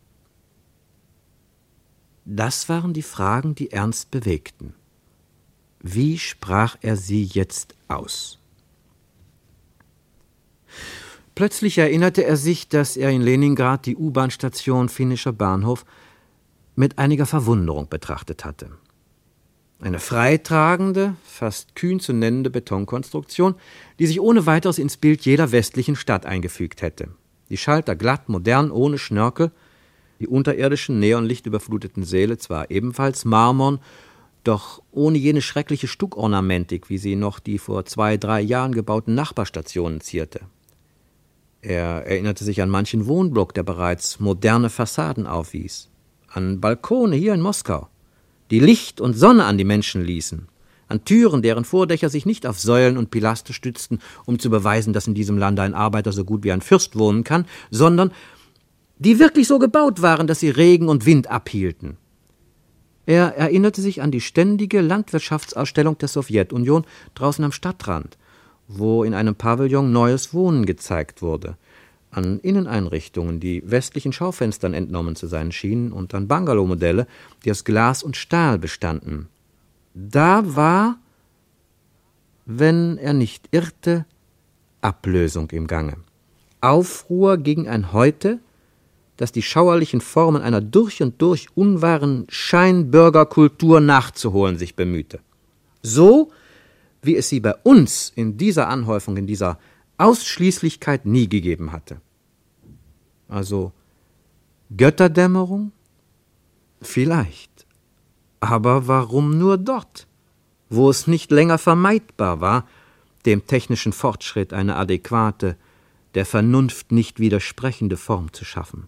Das waren die Fragen, die Ernst bewegten. Wie sprach er sie jetzt aus? Plötzlich erinnerte er sich, dass er in Leningrad die U-Bahn-Station Finnischer Bahnhof mit einiger Verwunderung betrachtet hatte. Eine freitragende, fast kühn zu nennende Betonkonstruktion, die sich ohne weiteres ins Bild jeder westlichen Stadt eingefügt hätte. Die Schalter glatt, modern, ohne Schnörkel, die unterirdischen, neonlichtüberfluteten Säle zwar ebenfalls marmorn, doch ohne jene schreckliche Stuckornamentik, wie sie noch die vor zwei, drei Jahren gebauten Nachbarstationen zierte. Er erinnerte sich an manchen Wohnblock, der bereits moderne Fassaden aufwies, an Balkone hier in Moskau, die Licht und Sonne an die Menschen ließen, an Türen, deren Vordächer sich nicht auf Säulen und Pilaster stützten, um zu beweisen, dass in diesem Lande ein Arbeiter so gut wie ein Fürst wohnen kann, sondern die wirklich so gebaut waren, dass sie Regen und Wind abhielten. Er erinnerte sich an die ständige Landwirtschaftsausstellung der Sowjetunion draußen am Stadtrand, wo in einem Pavillon neues Wohnen gezeigt wurde, an Inneneinrichtungen, die westlichen Schaufenstern entnommen zu sein schienen, und an Bungalow-Modelle, die aus Glas und Stahl bestanden. Da war, wenn er nicht irrte, Ablösung im Gange. Aufruhr gegen ein Heute, das die schauerlichen Formen einer durch und durch unwahren Scheinbürgerkultur nachzuholen sich bemühte. So, wie es sie bei uns in dieser Anhäufung, in dieser Ausschließlichkeit nie gegeben hatte. Also Götterdämmerung? Vielleicht. Aber warum nur dort, wo es nicht länger vermeidbar war, dem technischen Fortschritt eine adäquate, der Vernunft nicht widersprechende Form zu schaffen?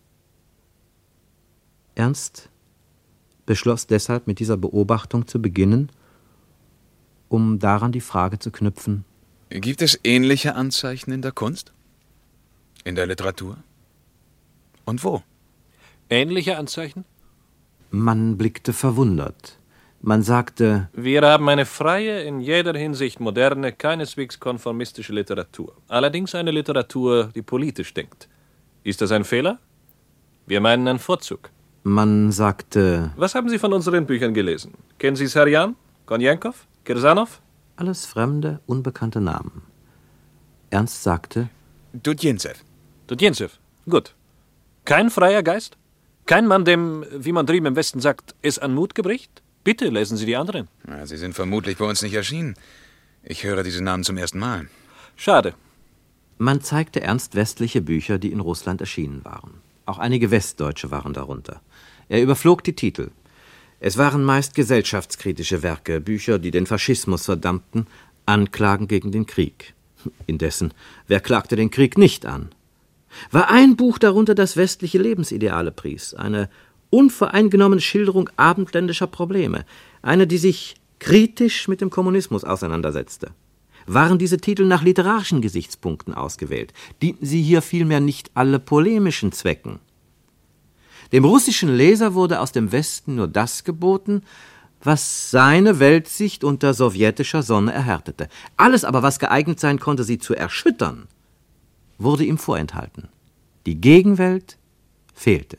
Ernst beschloss deshalb, mit dieser Beobachtung zu beginnen, um daran die Frage zu knüpfen: Gibt es ähnliche Anzeichen in der Kunst? In der Literatur? Und wo? Ähnliche Anzeichen? Man blickte verwundert. Man sagte: Wir haben eine freie, in jeder Hinsicht moderne, keineswegs konformistische Literatur. Allerdings eine Literatur, die politisch denkt. Ist das ein Fehler? Wir meinen einen Vorzug. Man sagte: Was haben Sie von unseren Büchern gelesen? Kennen Sie Sarjan, Konjankov, Kirsanov? Alles fremde, unbekannte Namen. Ernst sagte: Dudjintsew. Dudjintsew, gut. Kein freier Geist? Kein Mann, dem, wie man drüben im Westen sagt, es an Mut gebricht? Bitte lesen Sie die anderen. Ja, sie sind vermutlich bei uns nicht erschienen. Ich höre diese Namen zum ersten Mal. Schade. Man zeigte Ernst westliche Bücher, die in Russland erschienen waren. Auch einige Westdeutsche waren darunter. Er überflog die Titel. Es waren meist gesellschaftskritische Werke, Bücher, die den Faschismus verdammten, Anklagen gegen den Krieg. Indessen, wer klagte den Krieg nicht an? War ein Buch darunter, das westliche Lebensideale pries, eine unvoreingenommene Schilderung abendländischer Probleme, eine, die sich kritisch mit dem Kommunismus auseinandersetzte. Waren diese Titel nach literarischen Gesichtspunkten ausgewählt, dienten sie hier vielmehr nicht alle polemischen Zwecken. Dem russischen Leser wurde aus dem Westen nur das geboten, was seine Weltsicht unter sowjetischer Sonne erhärtete. Alles aber, was geeignet sein konnte, sie zu erschüttern, wurde ihm vorenthalten. Die Gegenwelt fehlte.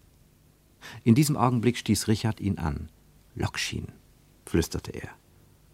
In diesem Augenblick stieß Richard ihn an. »Lokschin«, flüsterte er.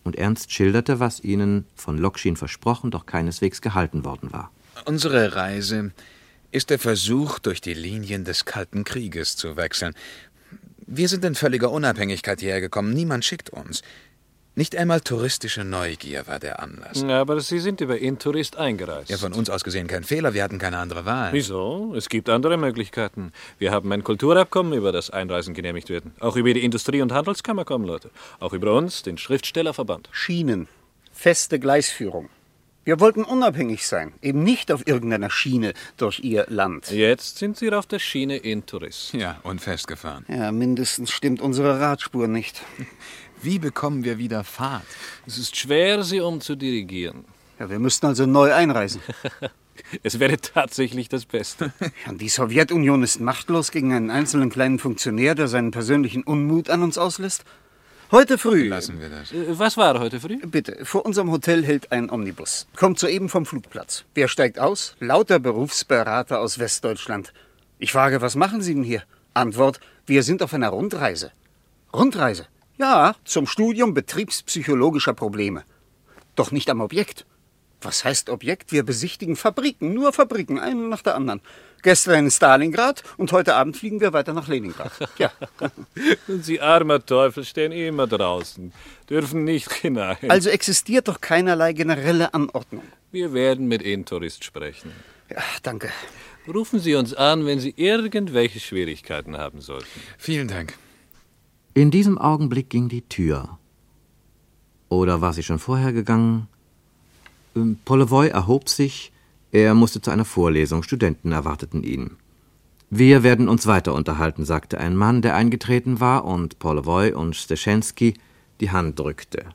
Und Ernst schilderte, was ihnen von Lokschin versprochen, doch keineswegs gehalten worden war. Unsere Reise ist der Versuch, durch die Linien des Kalten Krieges zu wechseln. Wir sind in völliger Unabhängigkeit hierher gekommen. Niemand schickt uns. Nicht einmal touristische Neugier war der Anlass. Aber Sie sind über Intourist eingereist. Ja, von uns aus gesehen kein Fehler. Wir hatten keine andere Wahl. Wieso? Es gibt andere Möglichkeiten. Wir haben ein Kulturabkommen, über das Einreisen genehmigt wird. Auch über die Industrie- und Handelskammer kommen Leute. Auch über uns, den Schriftstellerverband. Schienen. Feste Gleisführung. Wir wollten unabhängig sein, eben nicht auf irgendeiner Schiene durch Ihr Land. Jetzt sind Sie auf der Schiene Intourist. Ja, und festgefahren. Ja, mindestens stimmt unsere Radspur nicht. Wie bekommen wir wieder Fahrt? Es ist schwer, Sie umzudirigieren. Ja, wir müssten also neu einreisen. Es wäre tatsächlich das Beste. Ja, die Sowjetunion ist machtlos gegen einen einzelnen kleinen Funktionär, der seinen persönlichen Unmut an uns auslässt. Heute früh... Lassen wir das. Was war heute früh? Bitte, vor unserem Hotel hält ein Omnibus. Kommt soeben vom Flugplatz. Wer steigt aus? Lauter Berufsberater aus Westdeutschland. Ich frage, was machen Sie denn hier? Antwort, wir sind auf einer Rundreise. Rundreise? Ja, zum Studium betriebspsychologischer Probleme. Doch nicht am Objekt. Was heißt Objekt? Wir besichtigen Fabriken, nur Fabriken, eine nach der anderen. Gestern in Stalingrad und heute Abend fliegen wir weiter nach Leningrad. Ja. Und Sie armer Teufel stehen immer draußen, dürfen nicht hinein. Also existiert doch keinerlei generelle Anordnung. Wir werden mit Intourist sprechen. Ja, danke. Rufen Sie uns an, wenn Sie irgendwelche Schwierigkeiten haben sollten. Vielen Dank. In diesem Augenblick ging die Tür. Oder war sie schon vorher gegangen? Polevoi erhob sich. Er musste zu einer Vorlesung. Studenten erwarteten ihn. Wir werden uns weiter unterhalten, sagte ein Mann, der eingetreten war und Polevoi und Steschensky die Hand drückte.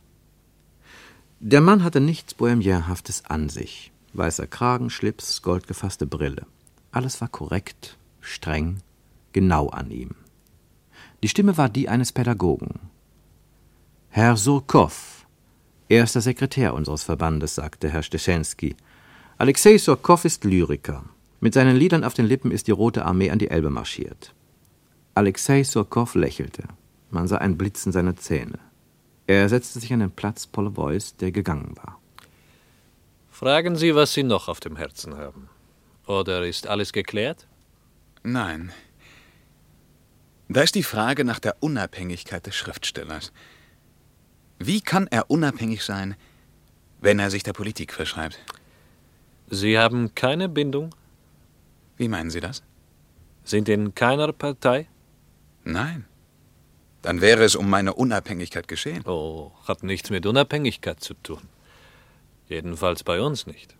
Der Mann hatte nichts Bohemienhaftes an sich. Weißer Kragen, Schlips, goldgefasste Brille. Alles war korrekt, streng, genau an ihm. Die Stimme war die eines Pädagogen. Herr Surkow, erster Sekretär unseres Verbandes, sagte Herr Steschensky. Alexei Surkow ist Lyriker. Mit seinen Liedern auf den Lippen ist die Rote Armee an die Elbe marschiert. Alexei Surkow lächelte. Man sah ein Blitzen seiner Zähne. Er setzte sich an den Platz Polevois, der gegangen war. Fragen Sie, was Sie noch auf dem Herzen haben. Oder ist alles geklärt? Nein. Da ist die Frage nach der Unabhängigkeit des Schriftstellers. Wie kann er unabhängig sein, wenn er sich der Politik verschreibt? Sie haben keine Bindung? Wie meinen Sie das? Sind in keiner Partei? Nein. Dann wäre es um meine Unabhängigkeit geschehen. Oh, hat nichts mit Unabhängigkeit zu tun. Jedenfalls bei uns nicht.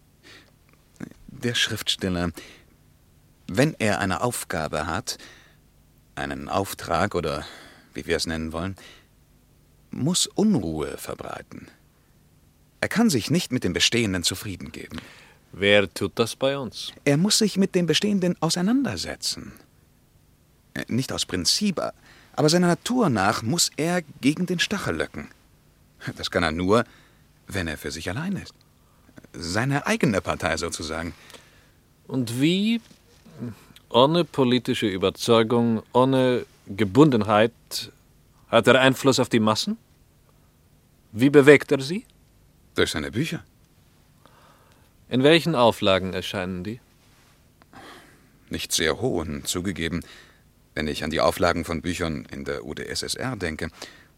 Der Schriftsteller, wenn er eine Aufgabe hat, einen Auftrag oder wie wir es nennen wollen, muss Unruhe verbreiten. Er kann sich nicht mit dem Bestehenden zufrieden geben. Wer tut das bei uns? Er muss sich mit dem Bestehenden auseinandersetzen. Nicht aus Prinzip, aber seiner Natur nach muss er gegen den Stachel löcken. Das kann er nur, wenn er für sich allein ist. Seine eigene Partei sozusagen. Und wie, ohne politische Überzeugung, ohne Gebundenheit, hat er Einfluss auf die Massen? Wie bewegt er sie? Durch seine Bücher. In welchen Auflagen erscheinen die? Nicht sehr hohen, zugegeben, wenn ich an die Auflagen von Büchern in der U d S S R denke.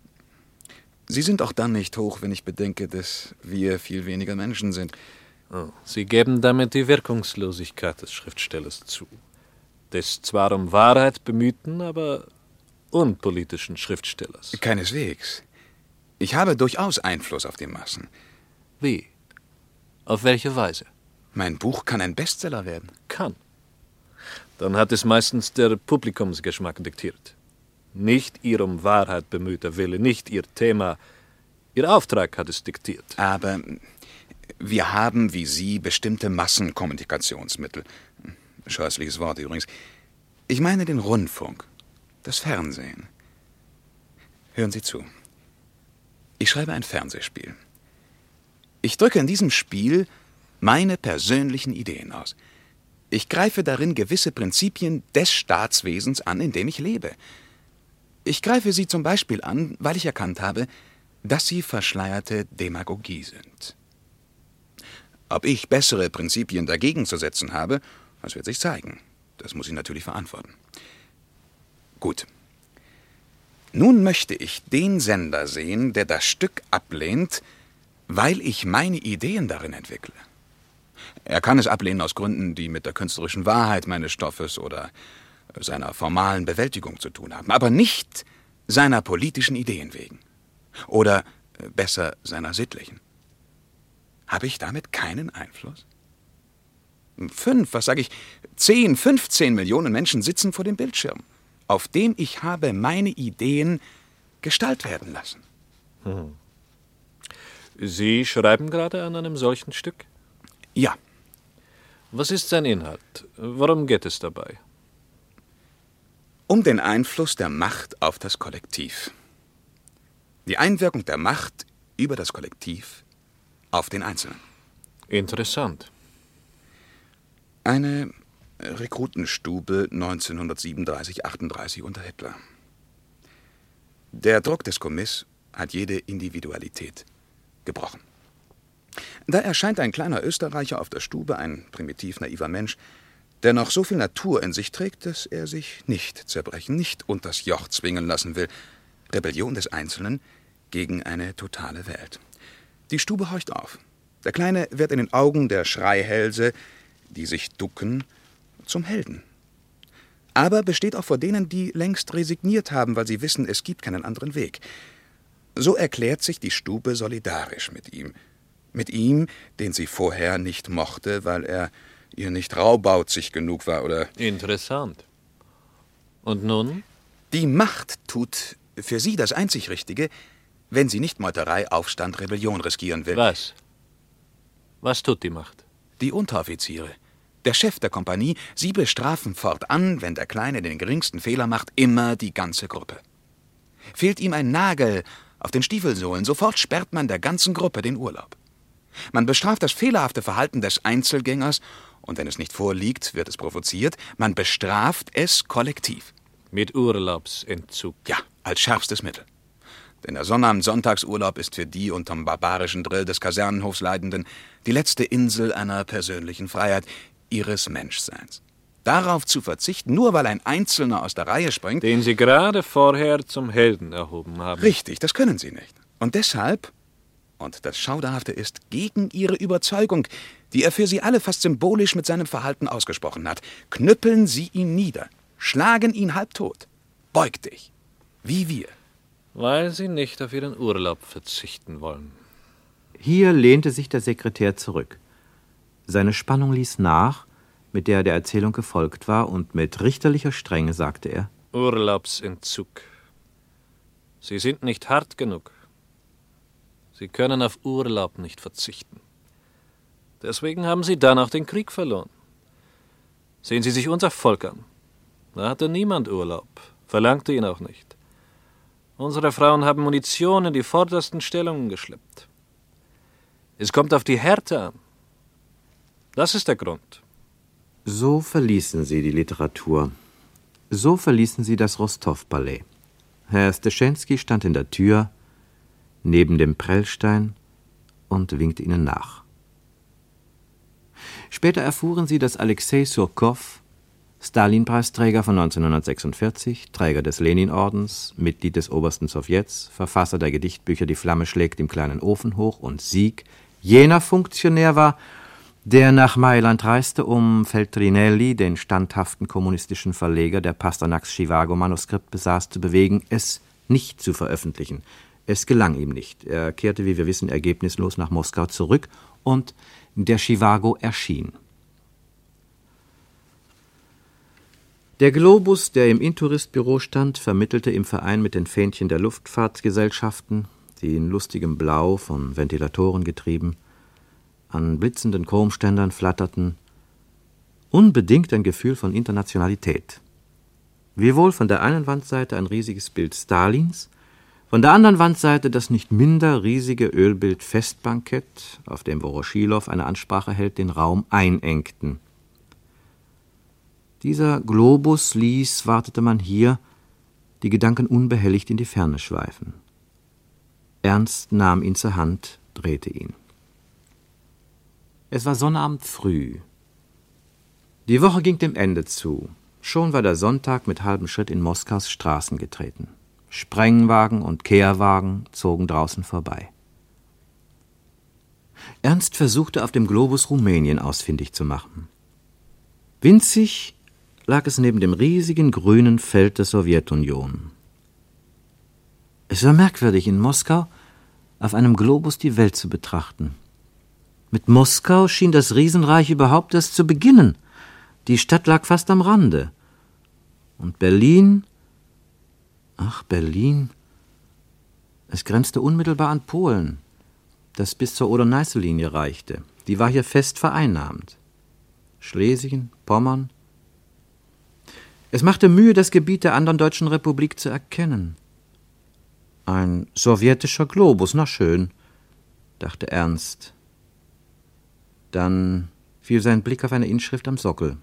Sie sind auch dann nicht hoch, wenn ich bedenke, dass wir viel weniger Menschen sind. Oh, Sie geben damit die Wirkungslosigkeit des Schriftstellers zu. Des zwar um Wahrheit bemühten, aber unpolitischen Schriftstellers. Keineswegs. Ich habe durchaus Einfluss auf die Massen. Wie? Auf welche Weise? Mein Buch kann ein Bestseller werden. Kann. Dann hat es meistens der Publikumsgeschmack diktiert. Nicht Ihr um Wahrheit bemühter Wille, nicht Ihr Thema. Ihr Auftrag hat es diktiert. Aber wir haben, wie Sie, bestimmte Massenkommunikationsmittel. Scheußliches Wort übrigens. Ich meine den Rundfunk, das Fernsehen. Hören Sie zu. Ich schreibe ein Fernsehspiel. Ich drücke in diesem Spiel meine persönlichen Ideen aus. Ich greife darin gewisse Prinzipien des Staatswesens an, in dem ich lebe. Ich greife sie zum Beispiel an, weil ich erkannt habe, dass sie verschleierte Demagogie sind. Ob ich bessere Prinzipien dagegen zu setzen habe, das wird sich zeigen. Das muss ich natürlich verantworten. Gut. Nun möchte ich den Sender sehen, der das Stück ablehnt, weil ich meine Ideen darin entwickle. Er kann es ablehnen aus Gründen, die mit der künstlerischen Wahrheit meines Stoffes oder seiner formalen Bewältigung zu tun haben, aber nicht seiner politischen Ideen wegen. Oder besser seiner sittlichen. Habe ich damit keinen Einfluss? Fünf, was sage ich, zehn, fünfzehn Millionen Menschen sitzen vor dem Bildschirm, auf dem ich habe meine Ideen Gestalt werden lassen. Hm. Sie schreiben gerade an einem solchen Stück? Ja. Was ist sein Inhalt? Worum geht es dabei? Um den Einfluss der Macht auf das Kollektiv. Die Einwirkung der Macht über das Kollektiv auf den Einzelnen. Interessant. Eine Rekrutenstube neunzehnhundertsiebenunddreißig achtunddreißig unter Hitler. Der Druck des Kommiss hat jede Individualität gebrochen. Da erscheint ein kleiner Österreicher auf der Stube, ein primitiv naiver Mensch, der noch so viel Natur in sich trägt, dass er sich nicht zerbrechen, nicht unters Joch zwingen lassen will. Rebellion des Einzelnen gegen eine totale Welt. Die Stube horcht auf. Der Kleine wird in den Augen der Schreihälse, die sich ducken, zum Helden. Aber besteht auch vor denen, die längst resigniert haben, weil sie wissen, es gibt keinen anderen Weg. So erklärt sich die Stube solidarisch mit ihm. Mit ihm, den sie vorher nicht mochte, weil er ihr nicht raubauzig genug war, oder... Interessant. Und nun? Die Macht tut für sie das einzig Richtige, wenn sie nicht Meuterei, Aufstand, Rebellion riskieren will. Was? Was tut die Macht? Die Unteroffiziere. Der Chef der Kompanie, sie bestrafen fortan, wenn der Kleine den geringsten Fehler macht, immer die ganze Gruppe. Fehlt ihm ein Nagel auf den Stiefelsohlen, sofort sperrt man der ganzen Gruppe den Urlaub. Man bestraft das fehlerhafte Verhalten des Einzelgängers und wenn es nicht vorliegt, wird es provoziert. Man bestraft es kollektiv. Mit Urlaubsentzug? Ja, als schärfstes Mittel. Denn der Sonnabend-Sonntagsurlaub ist für die unterm barbarischen Drill des Kasernenhofs Leidenden die letzte Insel einer persönlichen Freiheit, ihres Menschseins. Darauf zu verzichten, nur weil ein Einzelner aus der Reihe springt... Den Sie gerade vorher zum Helden erhoben haben. Richtig, das können Sie nicht. Und deshalb, und das Schauderhafte ist, gegen Ihre Überzeugung, die er für Sie alle fast symbolisch mit seinem Verhalten ausgesprochen hat, knüppeln Sie ihn nieder, schlagen ihn halbtot. Beug dich, wie wir. Weil Sie nicht auf Ihren Urlaub verzichten wollen. Hier lehnte sich der Sekretär zurück. Seine Spannung ließ nach, mit der er der Erzählung gefolgt war, und mit richterlicher Strenge sagte er: Urlaubsentzug. Sie sind nicht hart genug. Sie können auf Urlaub nicht verzichten. Deswegen haben Sie dann auch den Krieg verloren. Sehen Sie sich unser Volk an. Da hatte niemand Urlaub, verlangte ihn auch nicht. Unsere Frauen haben Munition in die vordersten Stellungen geschleppt. Es kommt auf die Härte an. Das ist der Grund. So verließen sie die Literatur. So verließen sie das Rostow-Palais. Herr Steschenski stand in der Tür, neben dem Prellstein, und winkte ihnen nach. Später erfuhren sie, dass Alexei Surkow, Stalin-Preisträger von neunzehnhundertsechsundvierzig, Träger des Lenin-Ordens, Mitglied des Obersten Sowjets, Verfasser der Gedichtbücher Die Flamme schlägt im kleinen Ofen hoch und Sieg, jener Funktionär war, der nach Mailand reiste, um Feltrinelli, den standhaften kommunistischen Verleger, der Pasternaks Chivago-Manuskript besaß, zu bewegen, es nicht zu veröffentlichen. Es gelang ihm nicht. Er kehrte, wie wir wissen, ergebnislos nach Moskau zurück und der Chivago erschien. Der Globus, der im Intourist-Büro stand, vermittelte im Verein mit den Fähnchen der Luftfahrtgesellschaften, die in lustigem Blau von Ventilatoren getrieben, an blitzenden Chromständern flatterten, unbedingt ein Gefühl von Internationalität. Wiewohl von der einen Wandseite ein riesiges Bild Stalins, von der anderen Wandseite das nicht minder riesige Ölbild Festbankett, auf dem Voroschilow eine Ansprache hält, den Raum einengten. Dieser Globus ließ, wartete man hier, die Gedanken unbehelligt in die Ferne schweifen. Ernst nahm ihn zur Hand, drehte ihn. Es war Sonnabend früh. Die Woche ging dem Ende zu. Schon war der Sonntag mit halbem Schritt in Moskaus Straßen getreten. Sprengwagen und Kehrwagen zogen draußen vorbei. Ernst versuchte, auf dem Globus Rumänien ausfindig zu machen. Winzig lag es neben dem riesigen grünen Feld der Sowjetunion. Es war merkwürdig, in Moskau auf einem Globus die Welt zu betrachten. Mit Moskau schien das Riesenreich überhaupt erst zu beginnen. Die Stadt lag fast am Rande. Und Berlin, ach Berlin, es grenzte unmittelbar an Polen, das bis zur Oder-Neiße-Linie reichte. Die war hier fest vereinnahmt. Schlesien, Pommern. Es machte Mühe, das Gebiet der anderen deutschen Republik zu erkennen. Ein sowjetischer Globus, na schön, dachte Ernst. Dann fiel sein Blick auf eine Inschrift am Sockel.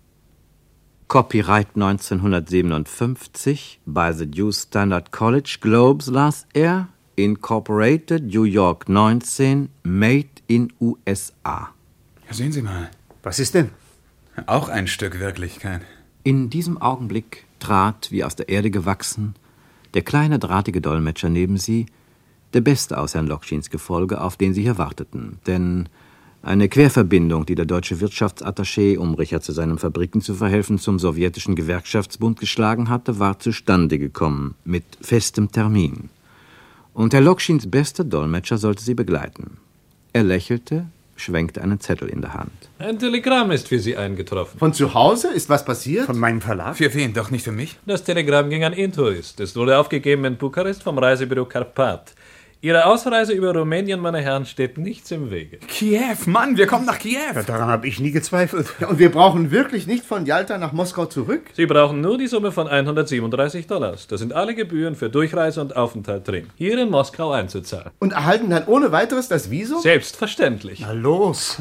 Copyright neunzehnhundertsiebenundfünfzig by the New Standard College Globes las er, Incorporated, New York neunzehn, made in U S A. Ja, sehen Sie mal. Was ist denn? Auch ein Stück Wirklichkeit. In diesem Augenblick trat, wie aus der Erde gewachsen, der kleine drahtige Dolmetscher neben sie, der Beste aus Herrn Lokschins Gefolge, auf den sie hier warteten. Denn eine Querverbindung, die der deutsche Wirtschaftsattaché, um Richard zu seinen Fabriken zu verhelfen, zum sowjetischen Gewerkschaftsbund geschlagen hatte, war zustande gekommen, mit festem Termin. Und Herr Lokschins bester Dolmetscher sollte sie begleiten. Er lächelte, schwenkte einen Zettel in der Hand. Ein Telegramm ist für Sie eingetroffen. Von zu Hause? Ist was passiert? Von meinem Verlag? Für wen? Doch nicht für mich? Das Telegramm ging an Intourist. Es wurde aufgegeben in Bukarest vom Reisebüro Karpat. Ihrer Ausreise über Rumänien, meine Herren, steht nichts im Wege. Kiew, Mann, wir kommen nach Kiew. Ja, daran habe ich nie gezweifelt. Ja, und wir brauchen wirklich nicht von Jalta nach Moskau zurück? Sie brauchen nur die Summe von hundertsiebenunddreißig Dollars. Das sind alle Gebühren für Durchreise und Aufenthalt drin. Hier in Moskau einzuzahlen. Und erhalten dann ohne weiteres das Visum? Selbstverständlich. Na los.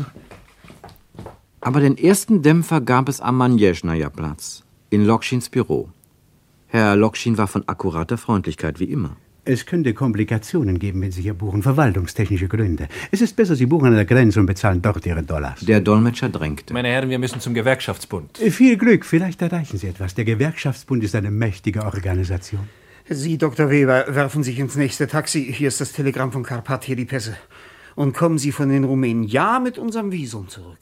Aber den ersten Dämpfer gab es am Manjeschnaja-Platz, in Lokschins Büro. Herr Lokschin war von akkurater Freundlichkeit wie immer. Es könnte Komplikationen geben, wenn Sie hier buchen, verwaltungstechnische Gründe. Es ist besser, Sie buchen an der Grenze und bezahlen dort Ihre Dollars. Der Dolmetscher drängte. Meine Herren, wir müssen zum Gewerkschaftsbund. Viel Glück, vielleicht erreichen Sie etwas. Der Gewerkschaftsbund ist eine mächtige Organisation. Sie, Doktor Weber, werfen sich ins nächste Taxi. Hier ist das Telegramm von Karpat, hier die Pässe. Und kommen Sie von den Rumänen ja mit unserem Visum zurück.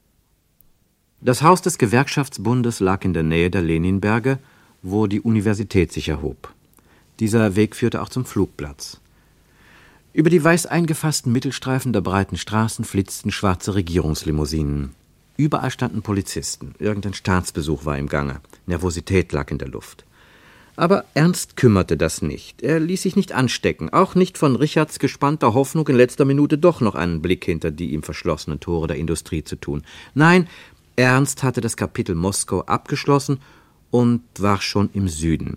Das Haus des Gewerkschaftsbundes lag in der Nähe der Leninberge, wo die Universität sich erhob. Dieser Weg führte auch zum Flugplatz. Über die weiß eingefassten Mittelstreifen der breiten Straßen flitzten schwarze Regierungslimousinen. Überall standen Polizisten. Irgendein Staatsbesuch war im Gange. Nervosität lag in der Luft. Aber Ernst kümmerte das nicht. Er ließ sich nicht anstecken, auch nicht von Richards gespannter Hoffnung, in letzter Minute doch noch einen Blick hinter die ihm verschlossenen Tore der Industrie zu tun. Nein, Ernst hatte das Kapitel Moskau abgeschlossen und war schon im Süden.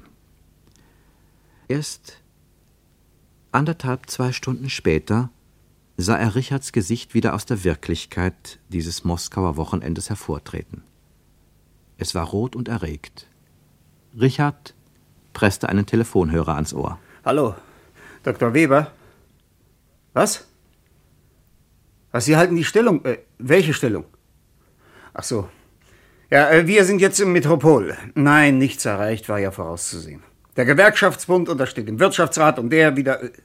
Erst anderthalb, zwei Stunden später sah er Richards Gesicht wieder aus der Wirklichkeit dieses Moskauer Wochenendes hervortreten. Es war rot und erregt. Richard presste einen Telefonhörer ans Ohr. Hallo, Doktor Weber? Was? Was, Sie halten die Stellung? Äh, welche Stellung? Ach so. Ja, äh, wir sind jetzt im Metropol. Nein, nichts erreicht, war ja vorauszusehen. Der Gewerkschaftsbund untersteht dem Wirtschaftsrat und der wieder... Äh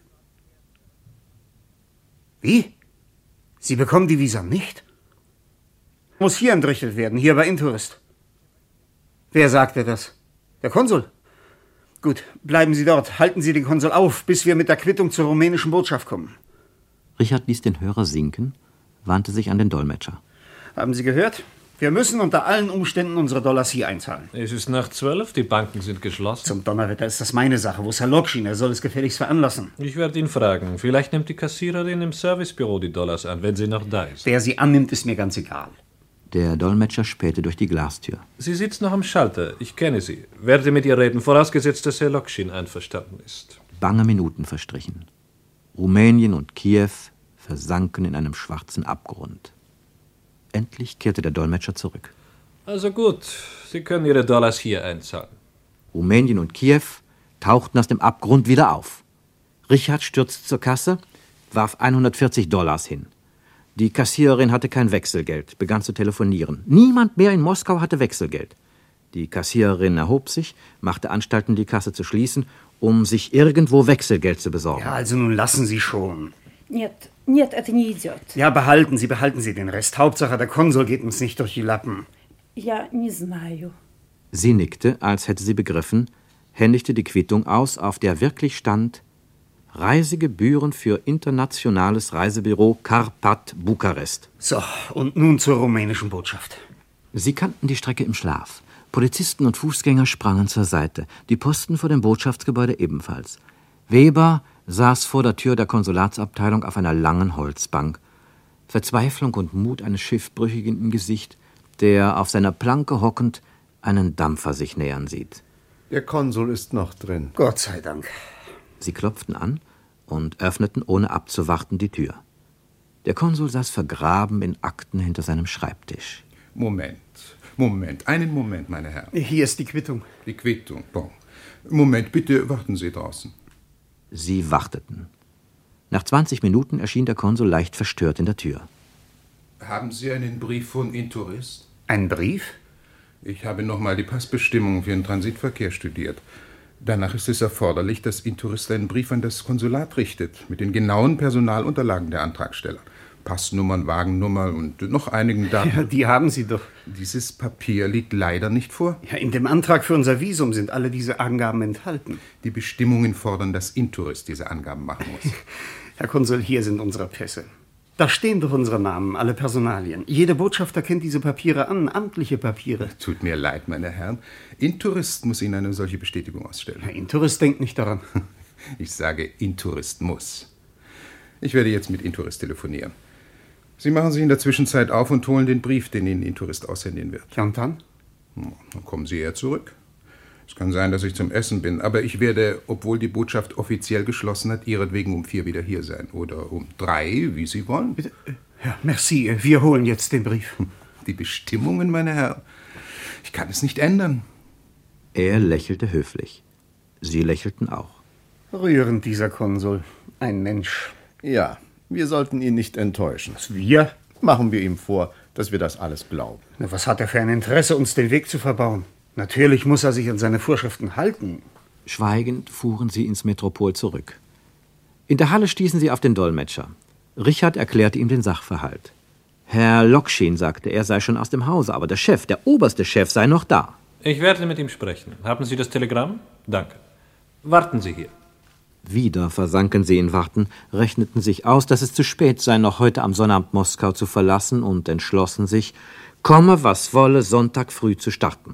Wie? Sie bekommen die Visa nicht? Muss hier entrichtet werden, hier bei Intourist. Wer sagte das? Der Konsul? Gut, bleiben Sie dort. Halten Sie den Konsul auf, bis wir mit der Quittung zur rumänischen Botschaft kommen. Richard ließ den Hörer sinken, wandte sich an den Dolmetscher. Haben Sie gehört? Wir müssen unter allen Umständen unsere Dollars hier einzahlen. Es ist nach zwölf, die Banken sind geschlossen. Zum Donnerwetter ist das meine Sache. Wo ist Herr Lokschin? Er soll es gefälligst veranlassen. Ich werde ihn fragen. Vielleicht nimmt die Kassiererin im Servicebüro die Dollars an, wenn sie noch da ist. Wer sie annimmt, ist mir ganz egal. Der Dolmetscher spähte durch die Glastür. Sie sitzt noch am Schalter. Ich kenne sie. Werde mit ihr reden, vorausgesetzt, dass Herr Lokschin einverstanden ist. Bange Minuten verstrichen. Rumänien und Kiew versanken in einem schwarzen Abgrund. Endlich kehrte der Dolmetscher zurück. Also gut, Sie können Ihre Dollars hier einzahlen. Rumänien und Kiew tauchten aus dem Abgrund wieder auf. Richard stürzte zur Kasse, warf hundertvierzig Dollars hin. Die Kassiererin hatte kein Wechselgeld, begann zu telefonieren. Niemand mehr in Moskau hatte Wechselgeld. Die Kassiererin erhob sich, machte Anstalten, die Kasse zu schließen, um sich irgendwo Wechselgeld zu besorgen. Ja, also nun lassen Sie schon. Нет, нет, это не идет. Ja, behalten Sie, behalten Sie den Rest. Hauptsache, der Konsul geht uns nicht durch die Lappen. Я не знаю. Sie nickte, als hätte sie begriffen, händigte die Quittung aus, auf der wirklich stand: Reisegebühren für internationales Reisebüro Karpat Bukarest. So, und nun zur rumänischen Botschaft. Sie kannten die Strecke im Schlaf. Polizisten und Fußgänger sprangen zur Seite, die Posten vor dem Botschaftsgebäude ebenfalls. Weber saß vor der Tür der Konsulatsabteilung auf einer langen Holzbank. Verzweiflung und Mut eines Schiffbrüchigen im Gesicht, der auf seiner Planke hockend einen Dampfer sich nähern sieht. Der Konsul ist noch drin. Gott sei Dank. Sie klopften an und öffneten, ohne abzuwarten, die Tür. Der Konsul saß vergraben in Akten hinter seinem Schreibtisch. Moment, Moment, einen Moment, meine Herren. Hier ist die Quittung. Die Quittung, bon. Moment, bitte warten Sie draußen. Sie warteten. Nach zwanzig Minuten erschien der Konsul leicht verstört in der Tür. Haben Sie einen Brief von Intourist? Einen Brief? Ich habe nochmal die Passbestimmungen für den Transitverkehr studiert. Danach ist es erforderlich, dass Intourist einen Brief an das Konsulat richtet, mit den genauen Personalunterlagen der Antragsteller. Passnummern, Wagennummer und noch einigen Daten. Ja, die haben Sie doch. Dieses Papier liegt leider nicht vor. Ja, in dem Antrag für unser Visum sind alle diese Angaben enthalten. Die Bestimmungen fordern, dass Intourist diese Angaben machen muss. Herr Konsul, hier sind unsere Pässe. Da stehen doch unsere Namen, alle Personalien. Jeder Botschafter kennt diese Papiere an, amtliche Papiere. Tut mir leid, meine Herren. Intourist muss Ihnen eine solche Bestätigung ausstellen. Herr Intourist denkt nicht daran. Ich sage, Intourist muss. Ich werde jetzt mit Intourist telefonieren. Sie machen sich in der Zwischenzeit auf und holen den Brief, den Ihnen Intourist aushändigen wird. Ja, und dann? Dann kommen Sie eher zurück. Es kann sein, dass ich zum Essen bin, aber ich werde, obwohl die Botschaft offiziell geschlossen hat, Ihretwegen um vier wieder hier sein. Oder um drei, wie Sie wollen. Bitte? Ja, merci. Wir holen jetzt den Brief. Die Bestimmungen, meine Herren. Ich kann es nicht ändern. Er lächelte höflich. Sie lächelten auch. Rührend, dieser Konsul. Ein Mensch. Ja, wir sollten ihn nicht enttäuschen. Was, wir? Machen wir ihm vor, dass wir das alles glauben. Na, was hat er für ein Interesse, uns den Weg zu verbauen? Natürlich muss er sich an seine Vorschriften halten. Schweigend fuhren sie ins Metropol zurück. In der Halle stießen sie auf den Dolmetscher. Richard erklärte ihm den Sachverhalt. Herr Lokschin sagte, er sei schon aus dem Hause, aber der Chef, der oberste Chef, sei noch da. Ich werde mit ihm sprechen. Haben Sie das Telegramm? Danke. Warten Sie hier. Wieder versanken sie in Warten, rechneten sich aus, dass es zu spät sei, noch heute am Sonnabend Moskau zu verlassen und entschlossen sich, komme was wolle, Sonntag früh zu starten.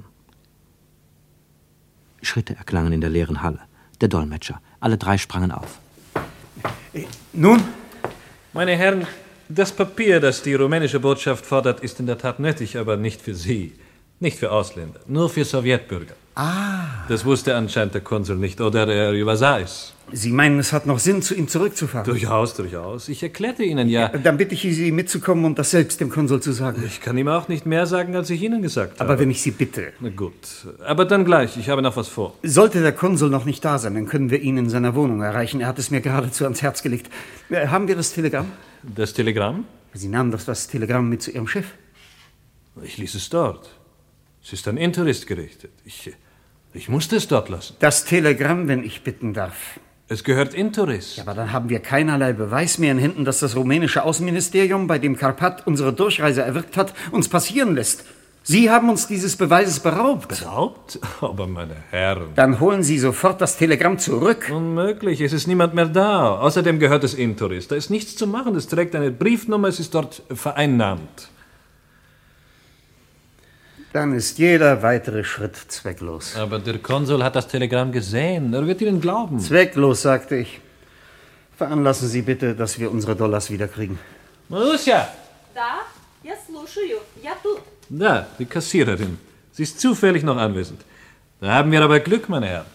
Schritte erklangen in der leeren Halle. Der Dolmetscher. Alle drei sprangen auf. Nun? Meine Herren, das Papier, das die rumänische Botschaft fordert, ist in der Tat nötig, aber nicht für Sie. Nicht für Ausländer, nur für Sowjetbürger. Ah. Das wusste anscheinend der Konsul nicht, oder er übersah es. Sie meinen, es hat noch Sinn, zu ihm zurückzufahren? Durchaus, durchaus. Ich erklärte Ihnen ja... ja dann bitte ich Sie, mitzukommen und das selbst dem Konsul zu sagen. Ich kann ihm auch nicht mehr sagen, als ich Ihnen gesagt habe. Aber wenn ich Sie bitte... Na gut, aber dann gleich, ich habe noch was vor. Sollte der Konsul noch nicht da sein, dann können wir ihn in seiner Wohnung erreichen. Er hat es mir geradezu ans Herz gelegt. Haben wir das Telegramm? Das Telegramm? Sie nahmen doch das Telegramm mit zu Ihrem Chef. Ich ließ es dort. Es ist an Intourist gerichtet. Ich, ich musste es dort lassen. Das Telegramm, wenn ich bitten darf. Es gehört Intourist. Ja, aber dann haben wir keinerlei Beweis mehr in Händen, dass das rumänische Außenministerium, bei dem Karpat unsere Durchreise erwirkt hat, uns passieren lässt. Sie haben uns dieses Beweises beraubt. Beraubt? Aber meine Herren... Dann holen Sie sofort das Telegramm zurück. Unmöglich, es ist niemand mehr da. Außerdem gehört es Intourist. Da ist nichts zu machen. Es trägt eine Briefnummer, es ist dort vereinnahmt. Dann ist jeder weitere Schritt zwecklos. Aber der Konsul hat das Telegramm gesehen. Er wird Ihnen glauben. Zwecklos, sagte ich. Veranlassen Sie bitte, dass wir unsere Dollars wiederkriegen. Marussia! Da, я слушаю, я тут. Da, die Kassiererin. Sie ist zufällig noch anwesend. Da haben wir aber Glück, meine Herren.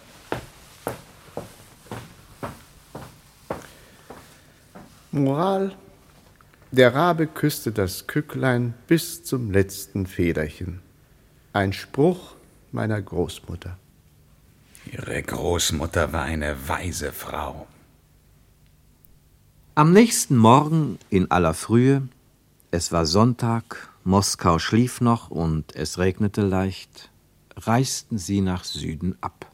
Moral: Der Rabe küsste das Kücklein bis zum letzten Federchen. Ein Spruch meiner Großmutter. Ihre Großmutter war eine weise Frau. Am nächsten Morgen in aller Frühe, es war Sonntag, Moskau schlief noch und es regnete leicht, reisten sie nach Süden ab.